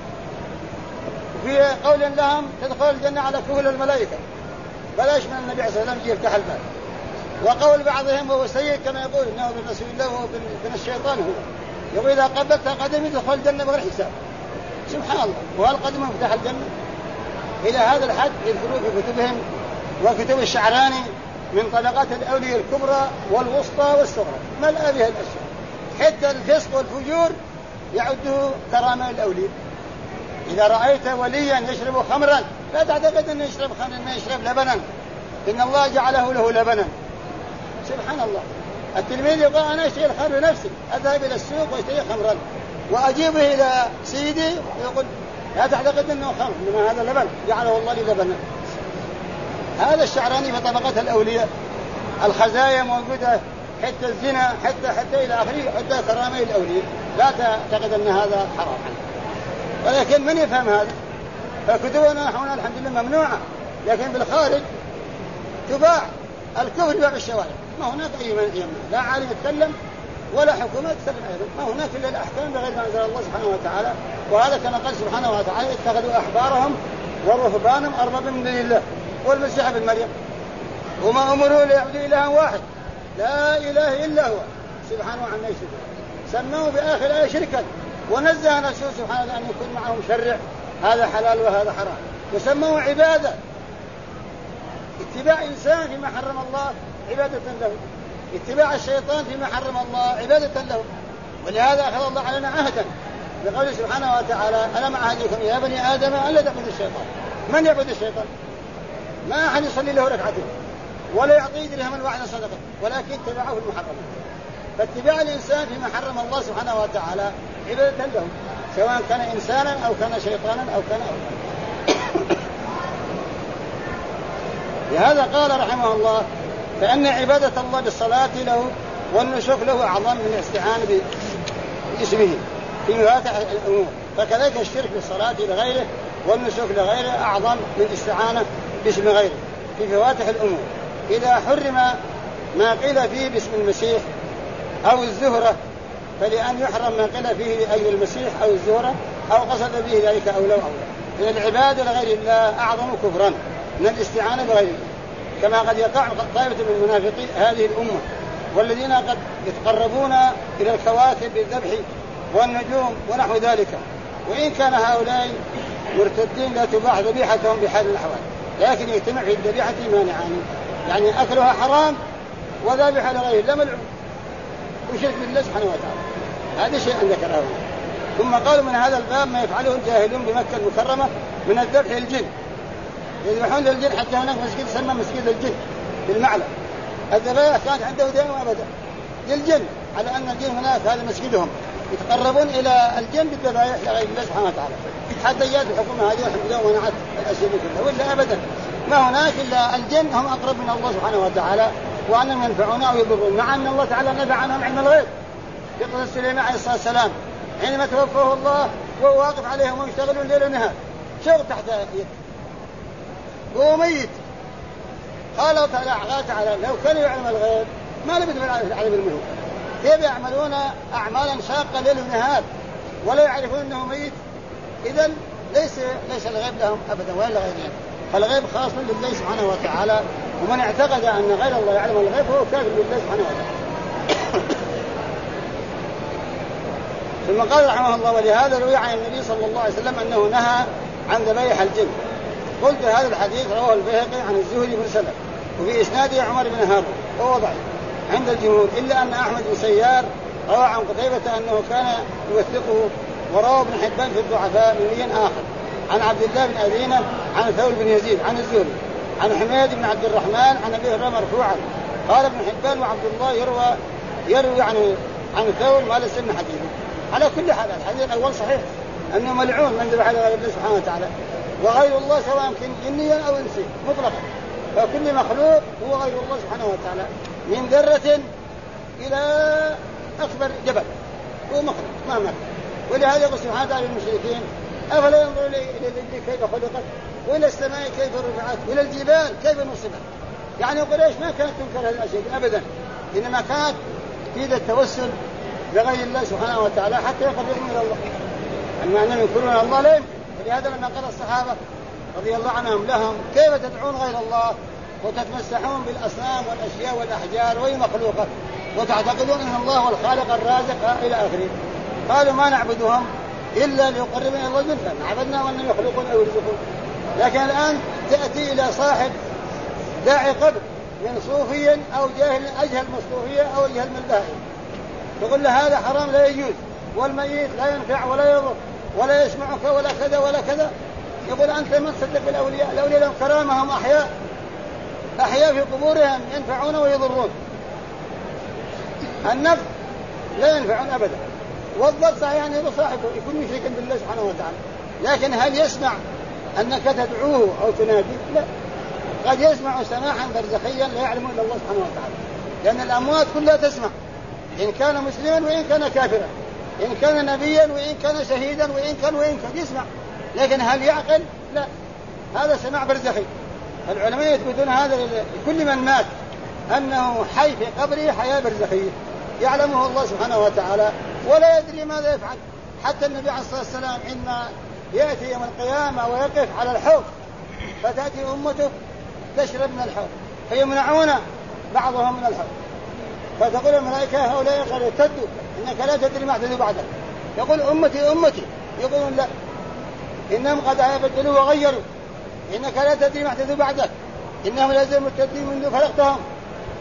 في قول لهم: تدخل الجنة على كهول الملائكة، بلاش من النبي عليه الصلاة والسلام يفتح الباب. وقول بعضهم وهو سيء كما يقول إنه من رسول الله ومن الشيطان هو، يقول: إذا قبلت قدمي تدخل الجنة بغير حساب. سبحان الله، وهل قدم مفتاح الجنة؟ إلى هذا الحد يذكرون في كتبهم وكتب الشعراني من طبقات الأولياء الكبرى والوسطى والصغرى ملأ بها الأشياء، حتى الفسق والفجور يعده كرامة الأولياء. إذا رأيت وليا يشرب خمرا لا تعتقد أنه يشرب خمرا، أنه يشرب لبنا، إن الله جعله له لبنا. سبحان الله. التلميذ يقول: أنا أشتري الخمر بنفسي، أذهب إلى السوق وأشتري خمرا وأجيبه إلى سيدي ويقول: لا تعتقد أنه خمر، إنما هذا لبن جعله الله لي لبنا. هذا الشعراني في طبقات الأولياء. الخزايا موجودة، حتى الزنا، حتى إلى آخره، حتى كرامة الأولياء. لا تعتقد أن هذا حرام، ولكن من يفهم هذا؟ فكتبنا نحن الحمد لله ممنوعة، لكن بالخارج تباع. الكفر يباع بالشوارع، ما هناك أي منع، لا عالم يتكلم ولا حكومة تتكلم أيضا، ما هناك إلا الأحكام بغير ما أنزل الله سبحانه وتعالى. وهذا كما قال سبحانه وتعالى: اتخذوا أحبارهم ورهبانهم أربابا من دون الله والمسيح ابن مريم وما أمروا ليعبدوا إلها واحد لا إله إلا هو سبحانه عما يشركون. سموه بآخر آية شركا، ونزه نفسه سبحانه أن يكون معه مشرع، هذا حلال وهذا حرام، وسموه عبادة، اتباع إنسان فيما حرم الله عبادة له. اتباع الشيطان فيما حرم الله عبادة له. ولهذا أخذ الله علينا عهدا بقوله سبحانه وتعالى ألم أعهدكم يا بني آدم ألا تعبدوا الشيطان. من يعبد الشيطان؟ ما أحد يصلي له ركعتين ولا يعطيه درهما واحدا صدقة، ولكن اتبعه في المحرمات. فاتباع الإنسان فيما حرم الله سبحانه وتعالى عبادة له، سواء كان إنسانا أو كان شيطانا أو كان لهذا قال رحمه الله فإن عبادة الله بالصلاة له والنسك له أعظم من الاستعانة باسمه في مفاتح الأمور. فكذلك الشرك بالصلاة لغيره والنسك لغيره أعظم من الاستعانة باسم غيره في فواتح الأمور. إذا حرم ما قيل فيه باسم المسيح أو الزهرة فلأن يحرم ما قيل فيه أي المسيح أو الزهرة أو قصد به ذلك أو لو لأن العبادة لغير الله أعظم كفرا من الاستعانة بغيره، كما قد يقع طائفة من المنافقين هذه الأمة والذين قد يتقربون إلى الكواكب بالذبح والنجوم ونحو ذلك. وإن كان هؤلاء مرتدين لا تباح ذبيحتهم بحال الأحوال، لكن يجتمع في الذبيحة مانعان، يعني أكلها حرام وذبح لغيره لا ملعون وشرك بالله سبحانه وتعالى. هذا شيء ذكره. ثم قالوا من هذا الباب ما يفعله الجاهلون بمكة المكرمة من الذبح للجن، يذبحون للجن حتى هناك مسجد سمى مسجد الجن بالمعلى. الذبائح كانت عنده دائما وابدا للجن، على أن الجن هناك هذا مسجدهم، يتقربون إلى الجن بالذبائح لغير الله سبحانه وتعالى. حتى جاءت الحكومة هذه الحمد لله ومنعت الأشياء كلها، ولا أبدا ما هناك إلا الجن هم أقرب من الله سبحانه وتعالى وأنهم ينفعون أو يضرون، مع أن الله تعالى نبع عنهم علم الغيب. في قصة سليمان عليه الصلاة والسلام حينما توفاه الله وهو واقف عليهم ويشتغلون ليل ونهار شغل تحت يده وهو ميت. قال تعالى لو كانوا يعلم الغيب ما لبثوا في العذاب المهين. كيف يعملون أعمالا شاقة ليل ونهار ولا يعرفون أنه ميت؟ إذن ليس الغيب لهم أبدا ولا غيرهم، فالغيب خاص لله سبحانه وتعالى، ومن اعتقد أن غير الله يعلم الغيب هو كافر بالله سبحانه وتعالى. ثم قال رحمه الله ولهذا روي عن النبي صلى الله عليه وسلم أنه نهى عن ذبائح الجن. قلت هذا الحديث رواه البيهقي عن الزهري مرسلا وفي إسناده عمر بن هارون وهو ضعيف عند الجمهور، إلا أن أحمد بن سيار روى عن قتيبة أنه كان يوثقه، وروى ابن حبان في الضعفاء من وجه آخر عن عبد الله بن أبينة عن ثور بن يزيد عن الزهري عن حميد بن عبد الرحمن عن أبي هريرة مرفوعا. قال ابن حبان وعبد الله يروي عن ثور ما ليس من حديثه. على كل حال الحديث الأول صحيح أنه ملعون من ذبح على غير الله سبحانه وتعالى، وغير الله سواء كان جنيا أو إنسيا مطلقا، فكل مخلوق هو غير الله سبحانه وتعالى من ذرة إلى أكبر جبل هو مخلوق مهما. ولهذا يقول سبحانه وتعالى للمشركين أفلا ينظروا إلى الإبل كيف خلقت وإلى السماء كيف رفعت وإلى الجبال كيف نصبت. يعني قريش ما كانت تنكر هذه الأشياء أبدا، إنما كانت في التوسل لغير الله سبحانه وتعالى حتى يقربون إلى الله. أما أنهم ينكرون الله لا يمكن. فلهذا لما قال الصحابة رضي الله عنهم لهم كيف تدعون غير الله وتتمسحون بالأصنام والأشياء والأحجار وهي مخلوقة وتعتقدون أن الله هو الخالق الرازق إلى آخره، قالوا ما نعبدهم إلا ليقربنا إلى الله زلفى، عبدنا وأنهم يخلقون أو يرزقون. لكن الآن تأتي إلى صاحب داعي قبر من صوفي أو جاهل أجهل من الصوفية أو أجهل من الباهي، تقول له هذا حرام لا يجوز والميت لا ينفع ولا يضر ولا يسمعك ولا كذا ولا كذا. يقول أنت من تصدق بالأولياء؟ الأولياء لهم كرامة، هم أحياء في قبورهم ينفعون ويضرون. النفع لا ينفعون أبدا، والضر صحيح أن يضر صاحبه يكون مشركا بالله سبحانه وتعالى، لكن هل يسمع أنك تدعوه أو تناديه؟ لا، قد يسمع سماحا برزخيا لا يعلم إلا الله سبحانه وتعالى، لأن الأموات كلها تسمع، إن كان مسلما وإن كان كافرا، إن كان نبيا وإن كان شهيدا وإن كان يسمع، لكن هل يعقل؟ لا، هذا سماع برزخي. العلماء يثبتون هذا لكل من مات أنه حي في قبره حياة برزخية يعلمه الله سبحانه وتعالى ولا يدري ماذا يفعل. حتى النبي عليه الصلاة والسلام عندما يأتي يوم القيامة ويقف على الحوض فتأتي أمته تشرب من الحوض فيمنعون بعضهم من الحوض، فتقول الملائكة هؤلاء قد ارتدوا إنك لا تدري ما احدثوا بعدك. يقول أمتي أمتي، يقولون لا إنهم قد بدلوا وغيروا، إنك لا تدري ما احدثوا بعدك، إنهم لا يزالوا مرتدين منذ خلقتهم.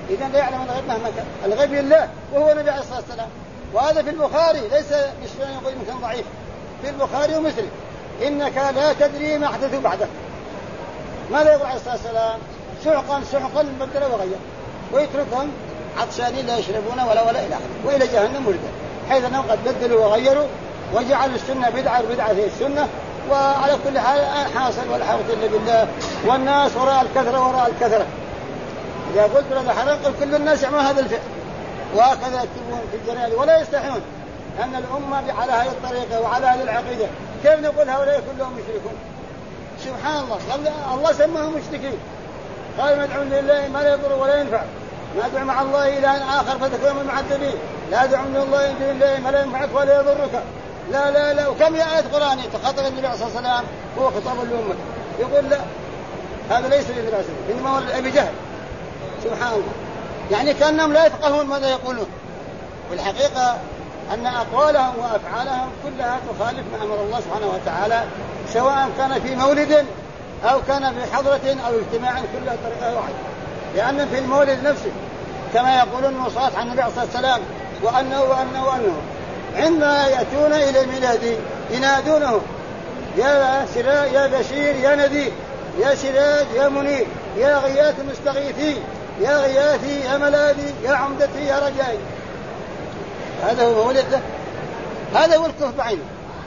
إذن لا يعلم الغيب مهما كان، الغيب لله وهو نبي عليه الصلاة والسلام. وهذا في البخاري، ليس مش يقول مثلا ضعيف، في البخاري ومسلم: إنك لا تدري ما أحدث بعدك. ماذا يقول عليه الصلاة والسلام؟ سحقا سحقا بدل وغير، ويتركهم عطشانين لا يشربون ولا إلى آخره، وإلى جهنم ولدا، حيث أنهم قد بدلوا وغيروا وجعلوا السنة بدعة والبدعة هي السنة. وعلى كل حال حاصل ولا حول إلا بالله، والناس وراء الكثرة وراء الكثرة. إذا قلت لنا حرق كل الناس يعملون هذا الفعل، وهكذا يكتبون في الجرائد ولا يستحيون أن الأمة على هذه الطريقة وعلى هذه العقيدة. كيف نقول هؤلاء كلهم مشركون؟ سبحان الله، الله سماهم مشركين. قال: ما يدعون لله ما لا يضر ولا ينفع، ما تدعو مع الله إلها آخر فتكون من المعذبين، لا تدعو من الله من دون الله ما لا ينفعك ولا يضرك. لا لا لا. وكم آية قرآن تخاطب النبي صلى الله عليه وسلم هو خطاب للأمة، يقول: لا، هذا ليس للنبي صلى الله عليه وسلم، إنما هو لأبي جهل. سبحان الله، يعني كأنهم لا يفقهون ماذا يقولون. والحقيقة أن أقوالهم وأفعالهم كلها تخالف ما أمر الله سبحانه وتعالى، سواء كان في مولد أو كان في حضرة أو اجتماع، كلها طريقة واحدة. لأن في المولد نفسه كما يقولون النصاص عن النبي صلى الله عليه وسلم وأنه عندما يأتون إلى الميلاد ينادونه: يا سراج يا بشير يا نذير، يا سراج يا منير، يا غياث المستغيثين، يا غياثي يا ملاذي، يا عمدتي يا رجائي. هذا هو مولد له، هذا هو الكهف بعينه،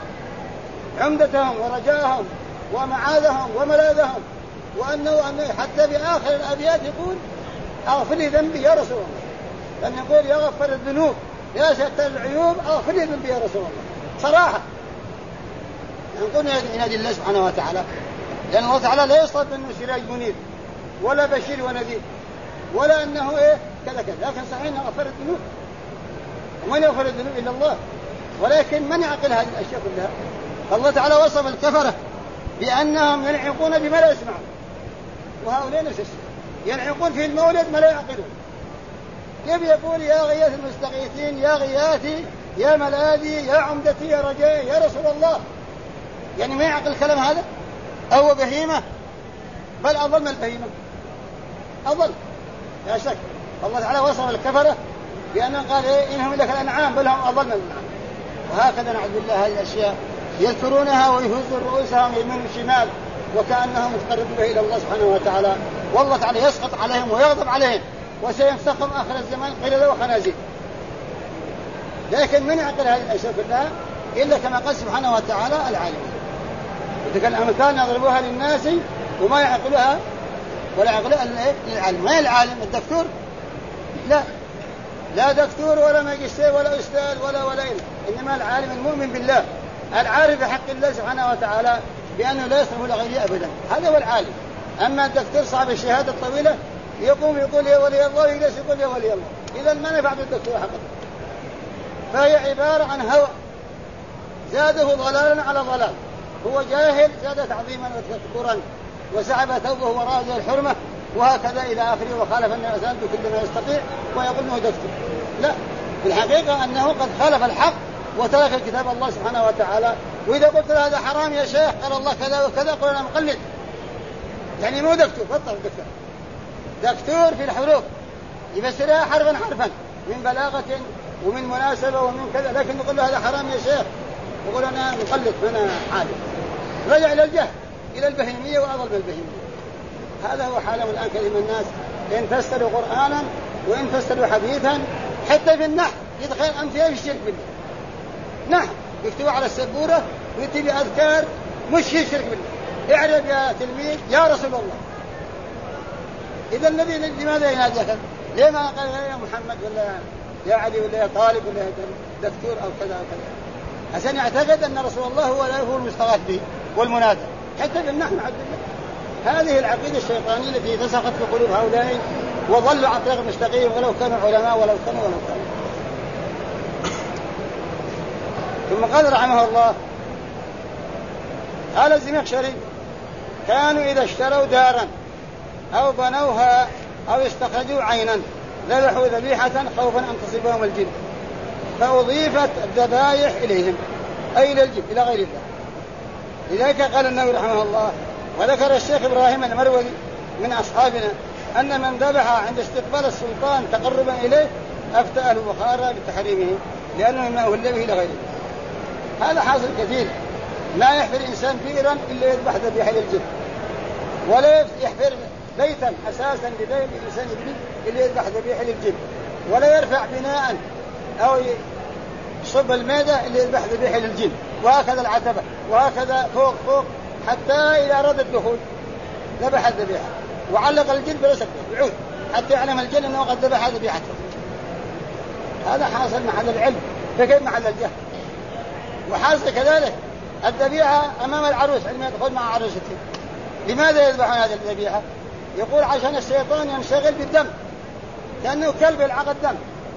عمدتهم ورجاهم ومعاذهم وملاذهم. وأنه حتى في آخر الأبيات يقول: أغفر لي ذنبي يا رسول الله. لأن يقول: يا غفر الذنوب يا ستر العيوب أغفر لي ذنبي يا رسول الله. صراحة نقول ينادي الله سبحانه وتعالى، لأن الله تعالى لا يصطفى أنه سراج منير ولا بشير ونذير ولا أنه كذا كذا، لكن صحيح أنه غفر الذنوب، ومن يغفر الذنوب إلا الله. ولكن من يعقل هذه الأشياء كلها؟ الله تعالى وصف الكفرة بأنهم ينعقون بما لا يسمعون، وهؤلاء نفس الشيء ينعقون في المولد ما لا يعقلون. كيف يقول: يا غياث المستغيثين، يا غياثي يا ملاذي، يا عمدتي يا رجائي يا رسول الله؟ يعني ما يعقل الكلام هذا؟ أو بهيمة، بل أضل من البهيمة، أضل لا شك. الله تعالى وصف الكفرة بأنه قال: إنهم لك الأنعام بل هم أضل من الأنعام. وهكذا نعوذ بالله هذه الأشياء يذكرونها ويهزون رؤوسهم يمين وشمال وكأنهم متقربون إلى الله سبحانه وتعالى، والله تعالى يسقط عليهم ويغضب عليهم وسينسخهم آخر الزمان قلة وخنازير. لكن من يعقل هذه الأشياء كلها إلا كما قال سبحانه وتعالى: العالم. وتلك الأمثال نضربوها للناس وما يعقلها ولا يعقلها العالم. ما هي العالم؟ الدكتور؟ لا دكتور ولا ماجستير ولا أستاذ ولا إله، إنما العالم المؤمن بالله العارف بحق الله سبحانه وتعالى بأنه لا يصرف لغيره أبدا، هذا هو العالم. أما الدكتور صاحب الشهادة الطويلة يقوم يقول: يا ولي الله، ويجلس يقول: يا ولي الله. إذا ما نفعت الدكتور حقا، فهي عبارة عن هوى زاده ضلالا على ضلال. هو جاهل زاد تعظيما وتكبرا وسحب ثوبه وراء ذي الحرمة وهكذا إلى آخره، وخالف النبي صلى الله عليه وسلم بكل ما يستطيع ويقول أنه دكتور. لا، في الحقيقة أنه قد خالف الحق وترك كتاب الله سبحانه وتعالى. وإذا قلت هذا حرام يا شيخ قال الله كذا وكذا، قل أنا مقلد، يعني مو دكتور، بطل دكتور في الحروف يفسرها حرفا حرفا من بلاغة ومن مناسبة ومن كذا، لكن نقول له هذا حرام يا شيخ يقول أنا مقلد أنا عالم. رجع إلى الجهل، إلى البهيمية وأضل بالبهيمية. هذا هو حالهم الآن كثير من الناس، إن فسروا قرآنا وإن فسروا حديثا، حتى في النحو يدخل أمثلة في الشرك بالله. نحو يكتبوا على السبورة ويكتب أذكار مش هي شرك بالله. اعرف يا تلميذ يا رسول الله. إذا النبي لماذا يناديك؟ ليه ما قال يا محمد ولا يا علي ولا يا طالب ولا يا دكتور أو كذا أو كذا، عشان يعتقد أن رسول الله هو المستغاث به والمنادى. حتى في النحو عبد الله. هذه العقيدة الشيطانية التي تسخط في قلوب هؤلاء وظلوا على الطريق المستقيم ولو كانوا علماء ولو كانوا. ثم قال رحمه الله: قال الزمخشري: كانوا إذا اشتروا دارا أو بنوها أو استخرجوا عينا ذبحوا ذبيحة خوفا أن تصيبهم الجن، فأضيفت الذبائح إليهم أي إلى الجن إلى غير الله. لذلك قال النووي رحمه الله: وذكر الشيخ إبراهيم المروزي من أصحابنا أن من ذبح عند استقبال السلطان تقربا إليه أفتى أهل البخارى بتحريمه لأنه مما أهل به لغيره. هذا حاصل كثير. لا يحفر الإنسان بئرا إلا يذبح ذبيحة للجن، ولا يحفر بيتا أساسا لبيت الإنسان إلا يذبح ذبيحة للجن، ولا يرفع بناء أو صب الميدة اللي يذبح ذبيحة للجن، وهكذا العتبة، وهكذا فوق حتى إذا أراد الدخول ذبح الذبيحة وعلق الجن بلا سكت بعود حتى يعلم الجن أنه قد ذبح ذبيحته. هذا حاصل محل العلم، فكيف محل الجهل؟ وحاصل كذلك الذبيحة أمام العروس عندما يدخل مع عروسته. لماذا يذبحون هذه الذبيحة؟ يقول عشان الشيطان ينشغل بالدم، لأنه كلب يلعق الدم.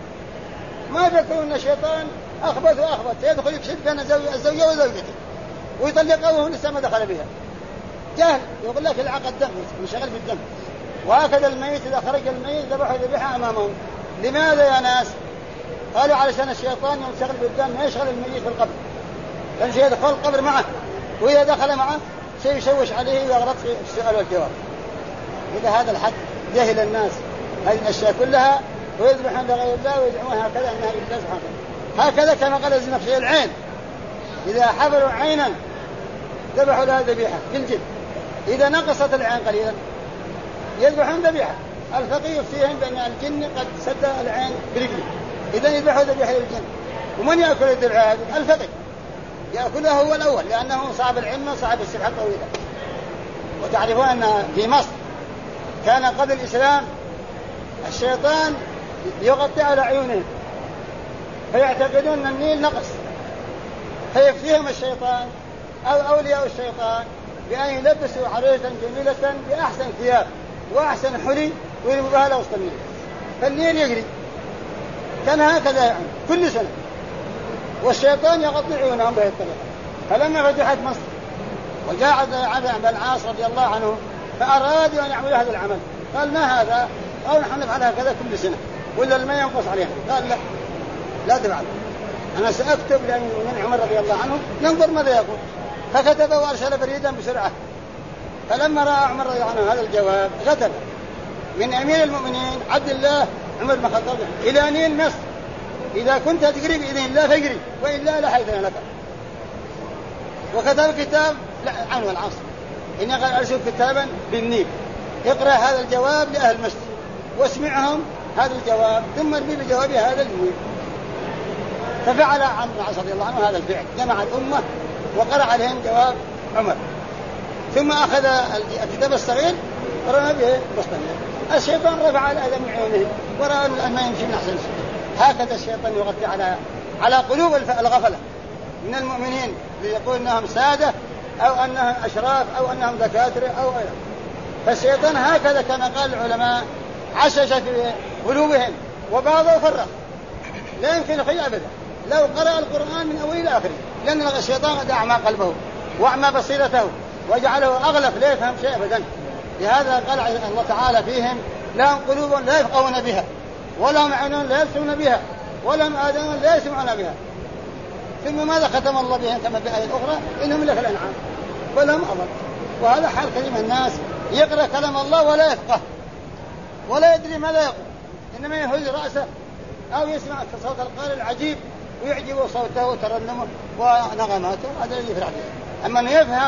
ما يفكرون أن الشيطان أخبث يدخل يفسد بين الزوجة وزوجته ويطلقها وهو لسه ما دخل بها. جهل، يقول لك يلعق الدم، ينشغل بالدم. وهكذا الميت إذا خرج الميت ذبحوا ذبيحة أمامهم. لماذا يا ناس؟ قالوا علشان الشيطان ينشغل بالدم، ما يشغل الميت في القبر، لأن سيدخل القبر معه، وإذا دخل معه سيشوش عليه ويغلط في السؤال والجواب. إذا هذا الحد جهل الناس هذه الأشياء كلها ويذبحون لغير الله ويدعون هكذا أنها لله سبحانه. هكذا كما قال الزمخشري العين، إذا حفروا عينا ذبحوا لها ذبيحة في الجن، إذا نقصت العين قليلا يذبحون ذبيحة. الفقيه يفتيهم بأن الجن قد سد العين برجله، إذا يذبحوا ذبيحة للجن. ومن يأكل الذبيحة هذه؟ الفقيه يأكلها هو الأول، لأنه صاحب العلم صاحب السبحة الطويلة. وتعرفون أن في مصر كان قبل الإسلام الشيطان يغطي على عيونهم، فيعتقدون أن النيل نقص، فيكفيهم الشيطان أو أولياء الشيطان بأن يلبسوا عروسا جميلة بأحسن ثياب وأحسن حلي ويرموها على وسط النيل، فالنيل يجري. كان هكذا يعني كل سنة، والشيطان يغطي عيونهم بهذه الطريقة. فلما فتحت مصر وجاء عبد بن العاص رضي الله عنه فأرادوا أن يعملوا هذا العمل، قال ما هذا؟ أو نحن نفعل هكذا كل سنة ولا الماء ينقص عليها. قال لا تفعل، أنا سأكتب من عمر رضي الله عنه ننظر ماذا يقول. فكتب وأرسل بريدا بسرعة. فلما رأى عمر رضي الله عنه هذا الجواب كتب من أمير المؤمنين عبد الله عمر بن الخطاب إلى نيل مصر، إذا كنت تجري بإذن الله فاجري، وإلا لا حيث لك. وكتب كتاب عنه العاص إني قد أرسل كتابا بالنيل، اقرأ هذا الجواب لأهل المسجد واسمعهم هذا الجواب ثم ارمي بجواب هذا النيل. ففعل عمرو بن العاص رضي الله عنه هذا الفعل، جمع الأمة وقرأ عليهم جواب عمر، ثم أخذ الكتاب الصغير ورمى به وسط النيل. الشيطان رفع الأذى من عيونهم ورأى أن يمشي من أحسن شيء. هكذا الشيطان يغطي على قلوب الغفلة من المؤمنين ليقول أنهم سادة أو أنهم أشراف أو أنهم دكاترة أو غيره. فالشيطان هكذا كما قال العلماء عشش في قلوبهم وبعضه فرق، لا يمكن الخير أبدا لو قرأ القرآن من أول إلى آخره، لأن الشيطان قد أعمى قلبه وأعمى بصيرته وجعله أغلف لا يفهم شيء أبدا. لهذا قال الله تعالى فيهم لهم قلوب لا يفقهون بها، ولهم عينون لا يبصرون بها، ولهم آذان لا يسمعون بها. ثم ماذا ختم الله بهم كما في آية أخرى إنهم إلا كالأنعام بل هم أضل. وهذا حال كثير من الناس يقرأ كلام الله ولا يفقه ولا يدري ماذا يقول، إنما يهز رأسه أو يسمع صوت القارئ العجيب ويعجب صوته وترنمه ونغماته، هذا الذي يفرح به. أما أنه يفهم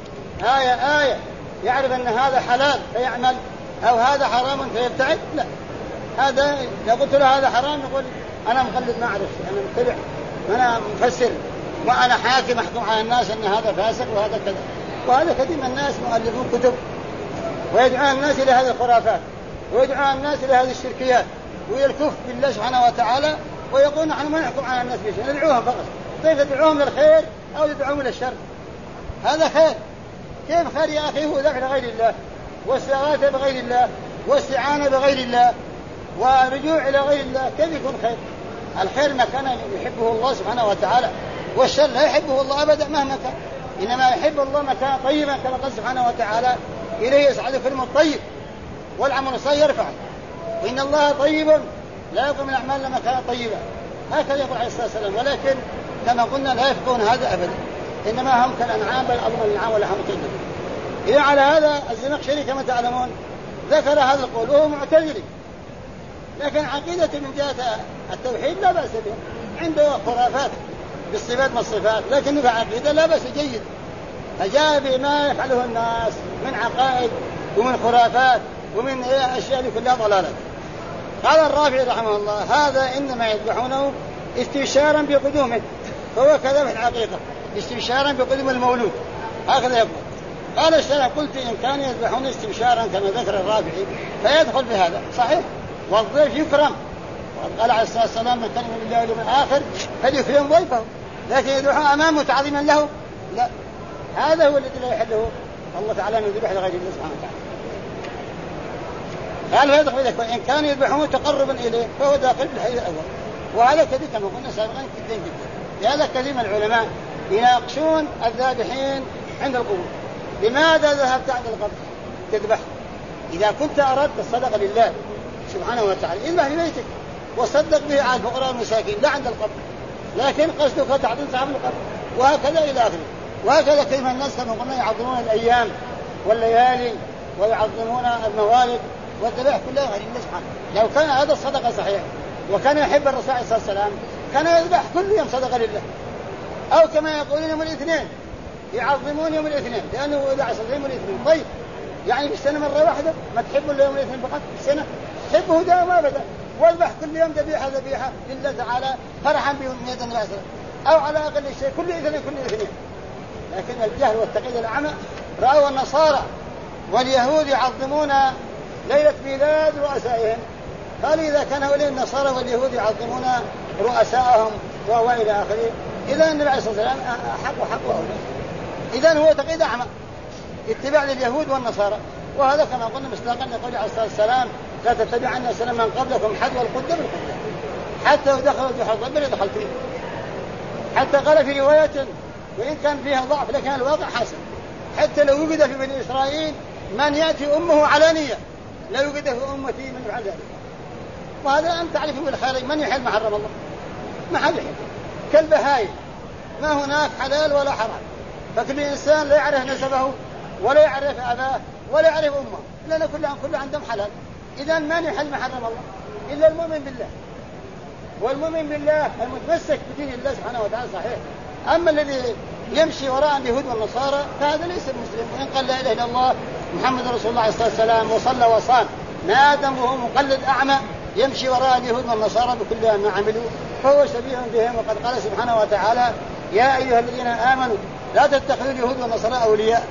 آية يعرف أن هذا حلال فيعمل أو هذا حرام فيبتعد، لا. هذا لو قلت له هذا حرام يقول أنا مقلد ما أعرف، أنا متبع، أنا مفسر، وأنا حاكم أحكم على الناس أن هذا فاسق وهذا كذا. وهذا كثير من الناس مؤلفون كتب ويدعون الناس إلى هذه الخرافات ويدعون الناس إلى هذه الشركيات وإلى الكفر بالله سبحانه وتعالى، ويقول نحن ما نحكم على الناس بشيء، ندعوهم فقط. كيف تدعوهم للخير أو تدعوهم للشر؟ هذا خير. كيف خير يا أخي؟ هو ذبح لغير الله واستغاثة بغير الله واستعانة بغير الله ورجوع إلى غير الله، كيف يكون خير؟ الخير ما كان يحبه الله سبحانه وتعالى، والشر لا يحبه الله أبدا مهما كان، إنما يحب الله ما كان طيبا كما قال سبحانه وتعالى إليه يسعد كلمة الطيب والعمل الصالح يرفعه، وإن الله طيب لا يقبل من الأعمال لما كان طيبا. هكذا يقول عليه الصلاة والسلام. ولكن كما قلنا لا يفقهون هذا أبدا، إنما هم كالأنعام بل أضل الأنعام ولهم طيب. إذا على هذا الزمخشري كما تعلمون ذكر هذا القول وهو معتزلي، لكن عقيدته من جهة التوحيد لا بأس به، عنده خرافات بالصفات ما الصفات، لكن في عقيدة لا بأس جيد. فجاء بما يفعله الناس من عقائد ومن خرافات ومن أشياء كلها ضلالة. قال الرافعي رحمه الله: هذا إنما يذبحونه استبشارا بقدومه، فهو كذا في الحقيقة، استبشارا بقدوم المولود، هكذا يقول. قال الشرع: قلت إن كان يذبحون استبشارا كما ذكر الرافعي فيدخل بهذا، صحيح، والضيف يكرم، قال عليه الصلاة والسلام: من كان بالله واليوم الآخر فليكرم ضيفه، لكن يذبحون أمامه تعظيما له، لا، هذا هو الذي لا يحله الله تعالى أن يذبح لغير الله سبحانه وتعالى. قال فيدخل بذلك، وإن كان يذبحون تقربا إليه فهو داخل بالحديث الأول. وهذا كذلك كما قلنا سابقا جدا جدا، لهذا كثير من العلماء يناقشون الذابحين عند القبور: لماذا ذهبت عند القبر تذبح؟ إذا كنت أردت الصدقة لله سبحانه وتعالى اذبح لبيتك وصدق به على الفقراء والمساكين، لا عند القبر، لكن قصدك تعظيم صاحب القبر، وهكذا إلى آخره. وهكذا كيف الناس كما قلنا يعظمون الأيام والليالي ويعظمون الموالد والذبائح كلها غير الله سبحانه. لو كان هذا الصدقة صحيح وكان يحب الرسول عليه الصلاة والسلام كان يذبح كل يوم صدقة لله، أو كما يقولون يوم الاثنين، يعظمون يوم الاثنين لأنه إذا عصر يوم الاثنين. طيب يعني في السنة مرة واحدة، ما تحبوا إلا يوم الاثنين فقط في السنة، تحبه دائما أبدا، واذبح كل يوم ذبيحة لله تعالى فرحا بهم يد النبي صلى الله عليه وسلم، أو على أقل شيء كل اثنين. لكن الجهل والتقييد الأعمى رأوا النصارى واليهود يعظمون ليلة ميلاد رؤسائهم، قالوا إذا كان هؤلاء النصارى واليهود يعظمون رؤسائهم وإلى آخره، إذا النبي عليه الصلاة والسلام حق هؤلاء. إذن هو تقييد أعمى، اتباع لليهود والنصارى. وهذا كما قلنا مصداقا لقول عليه الصلاة والسلام: لا تتبعن سنن من قبلكم حذو القدة بالقدة حتى لو دخلوا جحر الضب لدخلتم. حتى قال في رواية وإن كان فيها ضعف لكن الواقع حسن: حتى لو وجد في بني إسرائيل من يأتي أمه علانية لا يوجد في أمتي من يفعل ذلك. وهذا أن تعرف بالخارج من يحل ما حرم الله، ما حد يحل كالبهائم، ما هناك حلال ولا حرام. فكل إنسان لا يعرف نسبه ولا يعرف أباه ولا يعرف أمه، لأن كل عندهم حلال. إذن من يحل ما حرم الله إلا المؤمن بالله، والمؤمن بالله المتمسك بدين الله سبحانه وتعالى صحيح. أما الذي يمشي وراء اليهود والنصارى فهذا ليس مسلم، وإن قال لا إله إلا الله محمد رسول الله عليه الصلاة والسلام وصلى وصام، ما دام وهو مقلد أعمى يمشي وراء اليهود والنصارى بكل ما عملوا فهو شبيه بهم. وقد قال سبحانه وتعالى: يا أيها الذين آمنوا لا تتخذوا اليهود والنصارى أولياء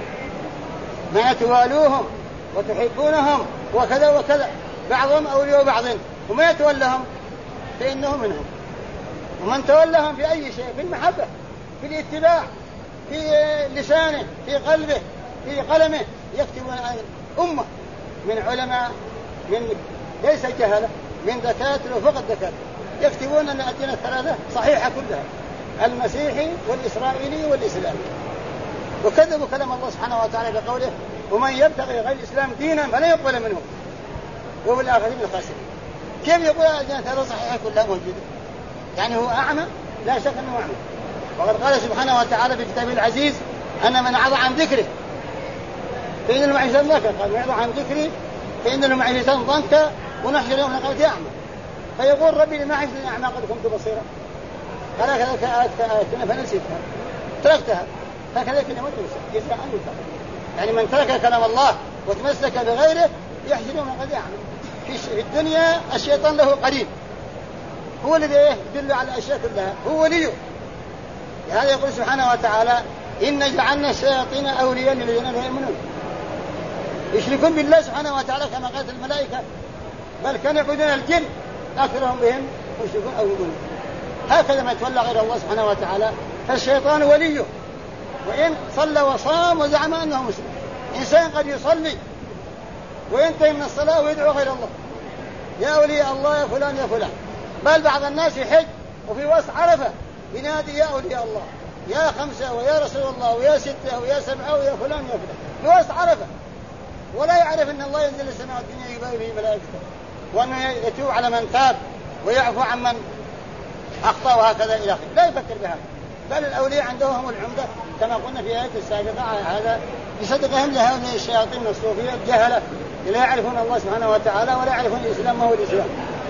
ما توالوهم وتحبونهم وكذا وكذا، بعضهم أولياء بعض، وما يتولهم فإنه منهم. ومن تولهم في أي شيء، في المحبة، في الاتباع، في لسانه، في قلبه، في قلمه، يكتبون أمة من علماء، من ليس جهلة، من دكاترة وفوق الدكاترة، يكتبون أن الدين الثلاثة صحيحة كلها: المسيحي والإسرائيلي والإسلامي. وكذبوا كلام الله سبحانه وتعالى بقوله: ومن يبتغي غير الإسلام دينا فلا يقبل منه وهو الآخرين الخاسرين. كيف يقول الدين الثلاثة صحيحة كلها موجودة؟ يعني هو أعمى؟ لا شك أنه أعمى. وقد قال سبحانه وتعالى في كتابه العزيز: أن من أعرض عن ذكره فإن له معيشة ضنكا، قال: من أعرض عن ذكري فإن له معيشة ضنكا ونحشر يوم القيامة أعمى. فيقول: ربي لما حشرني أعمى قد كنت بصيرا؟ قال: كذلك آياتنا فنسيتها تركتها فكذلك نموت جزاء وفاقا. يعني من ترك كلام الله وتمسك بغيره يحشر يوم القيامة أعمى. في الدنيا الشيطان له قرين، هو الذي يدل على الأشياء كلها، هو وليه. لهذا يقول سبحانه وتعالى: إن جعلنا الشياطين أولياء للذين لا يؤمنون، يشركون بالله سبحانه وتعالى كما قالت الملائكة، بل كانوا يعبدون الجن أكثرهم بهم يشركون أو يؤمنون. هكذا ما يتولى غير الله سبحانه وتعالى فالشيطان وليه. وإن صلى وصام وزعم أنه مسلم، إنسان قد يصلي وينتهي من الصلاة ويدعو غير الله: يا أولياء الله يا فلان يا فلان. بل بعض الناس يحج وفي وسط عرفة ينادي: يا أولياء الله، يا خمسة، ويا رسول الله، ويا ستة، ويا سبعة، ويا فلان يا فلان، في وسط عرفة، ولا يعرف أن الله ينزل السماء والدنيا يباوي به ملائكته، وأنه يتوب على من تاب ويعفو عن من أخطأ وهكذا إلى آخره. لا يفكر بها. بل الأولياء عندهم هم العمدة كما قلنا في آية السابقة على هذا بصدقهم لهؤلاء الشياطين الصوفية الجهلة لا يعرفون الله سبحانه وتعالى ولا يعرفون الإسلام ما هو الإسلام.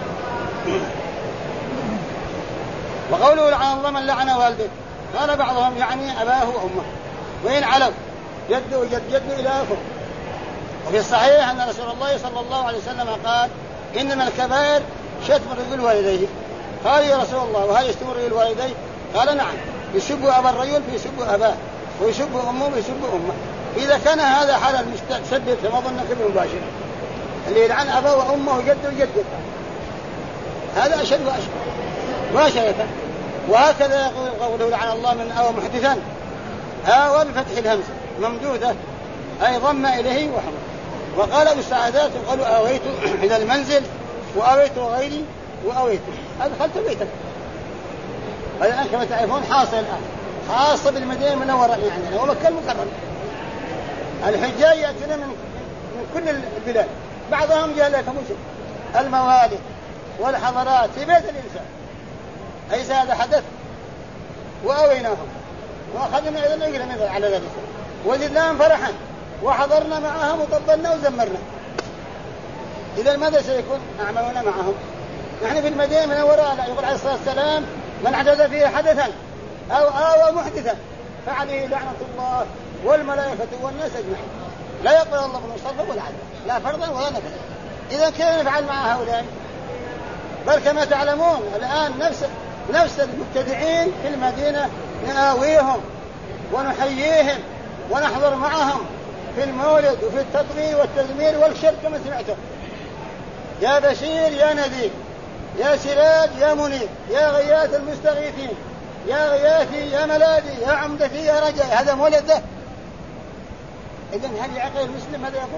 وقوله لعن الله من لعن والده، قال بعضهم يعني أباه وأمه، وإن علوا جد وجد جد إلى آخره. وفي الصحيح أن رسول الله صلى الله عليه وسلم قال إن من الكبائر شتم الرجل والديه. قال يا رسول الله وهل يشتم الرجل والديه؟ قال نعم، يسب أبا الرجل فيسب أباه، ويسب أمه ويسب أمه. إذا كان هذا حال المتسبب فما ظنك بالمباشر اللي يلعن أباه وأمه وجد وجد، هذا أشد وأشد مباشرة. وهكذا يقول قوله لعن الله من أو محدثا، هاو بفتح الهمزة ممدودة أي ضم إليه وحمل. وقال أبو السعادات قالوا آويت إلى المنزل وآويت غيري وآويت أدخلت بيتك. الآن كما تعرفون حاصل الآن خاصة بالمدينة المنورة يعني ومكة المكرمة. الحجاج يأتون من كل البلاد، بعضهم جاء لك مسلم الموالد والحضارات في بيت الإنسان، أيس هذا حدث وأويناهم وأخذنا إلى الأجر مثل على ذلك وزدناهم فرحا وحضرنا معهم وطبلنا وزمرنا. إذا ماذا سيكون أعمالنا معهم؟ نحن في المدينة من وراء يقول عليه الصلاة والسلام من حدث فيه حدثا أو آوى محدثا فعليه لعنة الله والملائكة والناس أجمعين، لا يقبل الله من صرفا ولا عدلا لا فرضا ولا نفلا. إذا كيف نفعل مع هؤلاء؟ بل كما تعلمون الآن نفس المبتدعين في المدينة نآويهم ونحييهم ونحضر معهم في المولد وفي التطبيل والتزمير والشرك كما سمعتم. يا بشير يا نذير يا سراج يا منير يا غياث المستغيثين يا غياثي يا ملاذي يا عمدتي يا رجاء، هذا مولد ده. إذن هل يعقل المسلم ماذا يقول؟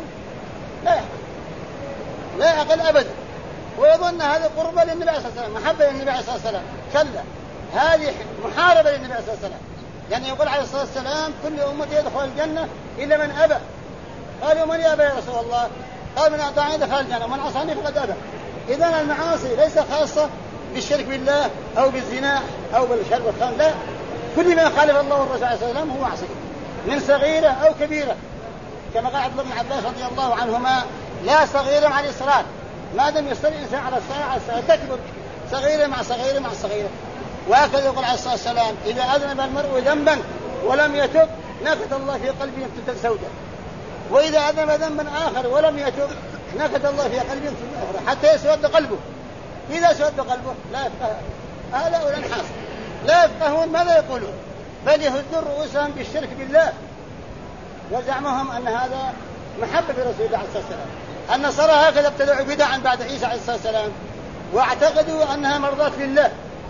لا يعقل أبدا، ويظن هذه قربة للنبي عليه الصلاة والسلام، محبة للنبي عليه الصلاة والسلام. كلا، هذه محاربة للنبي عليه الصلاة والسلام. يعني يقول عليه الصلاة والسلام كل أمتي يدخل الجنة إلا من أبى. قالوا من يأبى يا رسول الله؟ قال من أطاعني دخل الجنة ومن عصاني فقد أبى. إذن المعاصي ليس خاصة بالشرك بالله أو بالزنا أو بالشرب والخمر، لا، كل ما خالف الله والرسول عليه الصلاة والسلام هو معصية من صغيرة أو كبيرة. كما قال عبد الله بن عباس رضي الله عنهما لا صغيرة مع الإصرار، ما دام يصر الإنسان على الصلاة تكبر صغيرة مع صغيرة مع صغيرة. وهكذا يقول عليه الصلاة والسلام إذا أذنب المرء ذنبا ولم يتب نكت الله في قلبه نكتة سوداء، وإذا أذنب ذنبا آخر ولم يتب نكت الله في قلبه نكتة أخرى حتى يسود قلبه. إذا سود قلبه لا يفقه هؤلاء الحاصل، لا يفقهون ماذا يقولون، بل يهدون رؤوسهم بالشرك بالله وزعمهم أن هذا محبة برسول الله عليه الصلاة والسلام. النصارى هكذا ابتدعوا بدعا بعد عيسى عليه الصلاة والسلام واعتقدوا أنها مرضاة لله،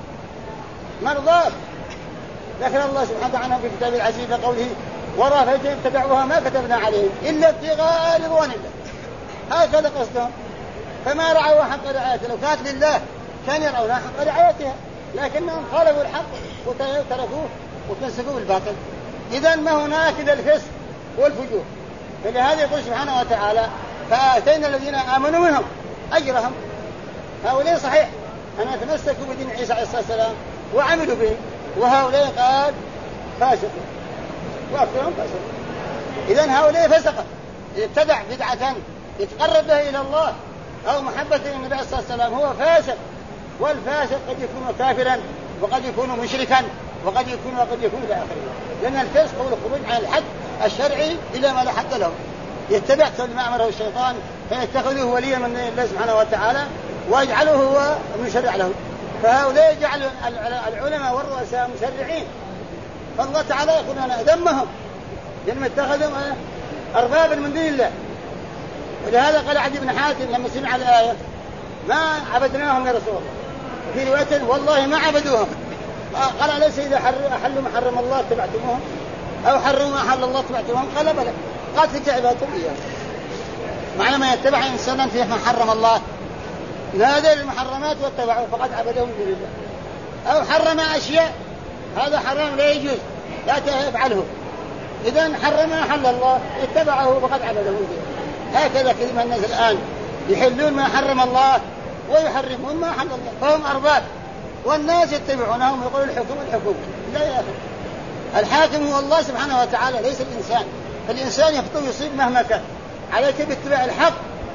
مرضاة. لكن الله سبحانه وتعالى في كتابه العزيز قوله ورافعتهم ابتدعوها ما كتبنا عليهم إلا ابتغاء رضوان الله، هكذا قصدهم. فما رعوا حق رعايته، لو كانت لله كان يرعونها حق رعايتها، لكنهم خالفوا الحق وتركوه وتمسكوا بالباطل. إذن ما هناك إلا الفسق والفجور. فلهذا يقول سبحانه وتعالى فآتينا الذين آمنوا منهم أجرهم. هؤلاء صحيح أن تمسكوا بدين عيسى عليه الصلاة والسلام وعملوا به، وهؤلاء قال فاسقوا وأكثرهم فاسقوا. إذن هؤلاء فسقوا، ابتدع بدعة يتقرب به إلى الله أو محبة النبي عليه الصلاة والسلام هو فاسق. والفاسق قد يكون كافرا وقد يكون مشركا وقد يكون إلى آخره، لأن الفسق هو الخروج عن الحد الشرعي إلى ما لا حد له، يتبع ما أمره الشيطان فيتخذه وليا من الله سبحانه وتعالى ويجعله هو مشرع له. فهؤلاء يجعل العلماء والرؤساء مشرعين، فالله تعالى يقول أنا أذمهم لأنهم اتخذوا أربابا من دون الله. ولهذا قال عدي بن حاتم لما سمع الآية ما عبدناهم يا رسول الله، في رواية والله ما عبدوهم. قال أليس إذا أحلوا ما حرم الله اتبعتموهم أو حرموا ما أحل الله اتبعتموهم؟ قال بلى. قال تلك عبادتهم إياه. معنى ما يتبع إنسانا فيه ما حرم الله نادى للمحرمات واتبعوا فقد عبدهم من الله، أو حرم أشياء هذا حرام لا يجوز لا تفعله، إذن حرم ما حل الله اتبعه فقد عبدهم من الله. هكذا كثير من الناس الآن يحلون ما حرم الله ويحرمون ما حل الله، فهم أرباب والناس يتبعونهم ويقولوا الحكم. لا يا أخي، الحاكم هو الله سبحانه وتعالى ليس الإنسان. فالإنسان يخطئ ويصيب مهما كان، عليك باتباع الحق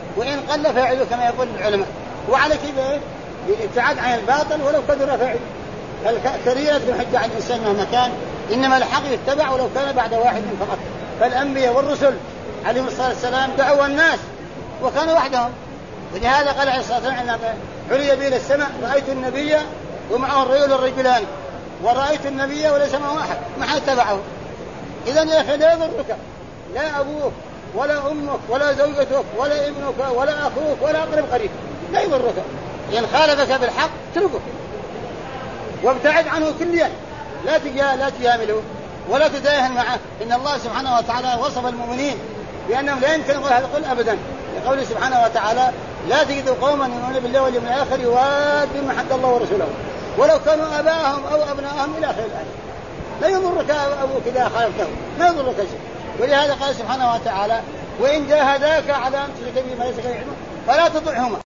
وإن قل فاعله كما يقول العلماء. وعلى كذا الابتعاد عن الباطل ولو كثر فاعله. الكثير يدخل حجة على الإنسان مهما كان، إنما الحق يتبع ولو كان بعد واحد فقط. فالأنبياء والرسل عليهم الصلاة والسلام دعوا الناس وكانوا وحدهم، ولهذا قال عليه الصلاة والسلام علي بي إلى السماء رأيت النبي ومعه الرجل والرجلان، ورأيت النبي وليس معه أحد ما حد تبعه. إذن يا أخي لا يضرك لا أبوك ولا أمك ولا زوجتك ولا ابنك ولا أخوك ولا أقرب قريب، لا يضرك. إن خالفك بالحق اتركه وابتعد عنه كليا، لا تجامله ولا تداهن معه. إن الله سبحانه وتعالى وصف المؤمنين بأنهم لا يمكن هذا القول أبدا، لقوله سبحانه وتعالى لا تجد قوما يؤمنون بالله واليوم الآخر يوادون من حد الله ورسوله ولو كانوا آباءهم أو أبناءهم إلى آخر الآية. لا يضرك أبوك إذا خالفته، ما يضرك شيء. ولهذا قال سبحانه وتعالى وإن جاهداك على أن تشرك بما ليس لك علم فلا تطعهما.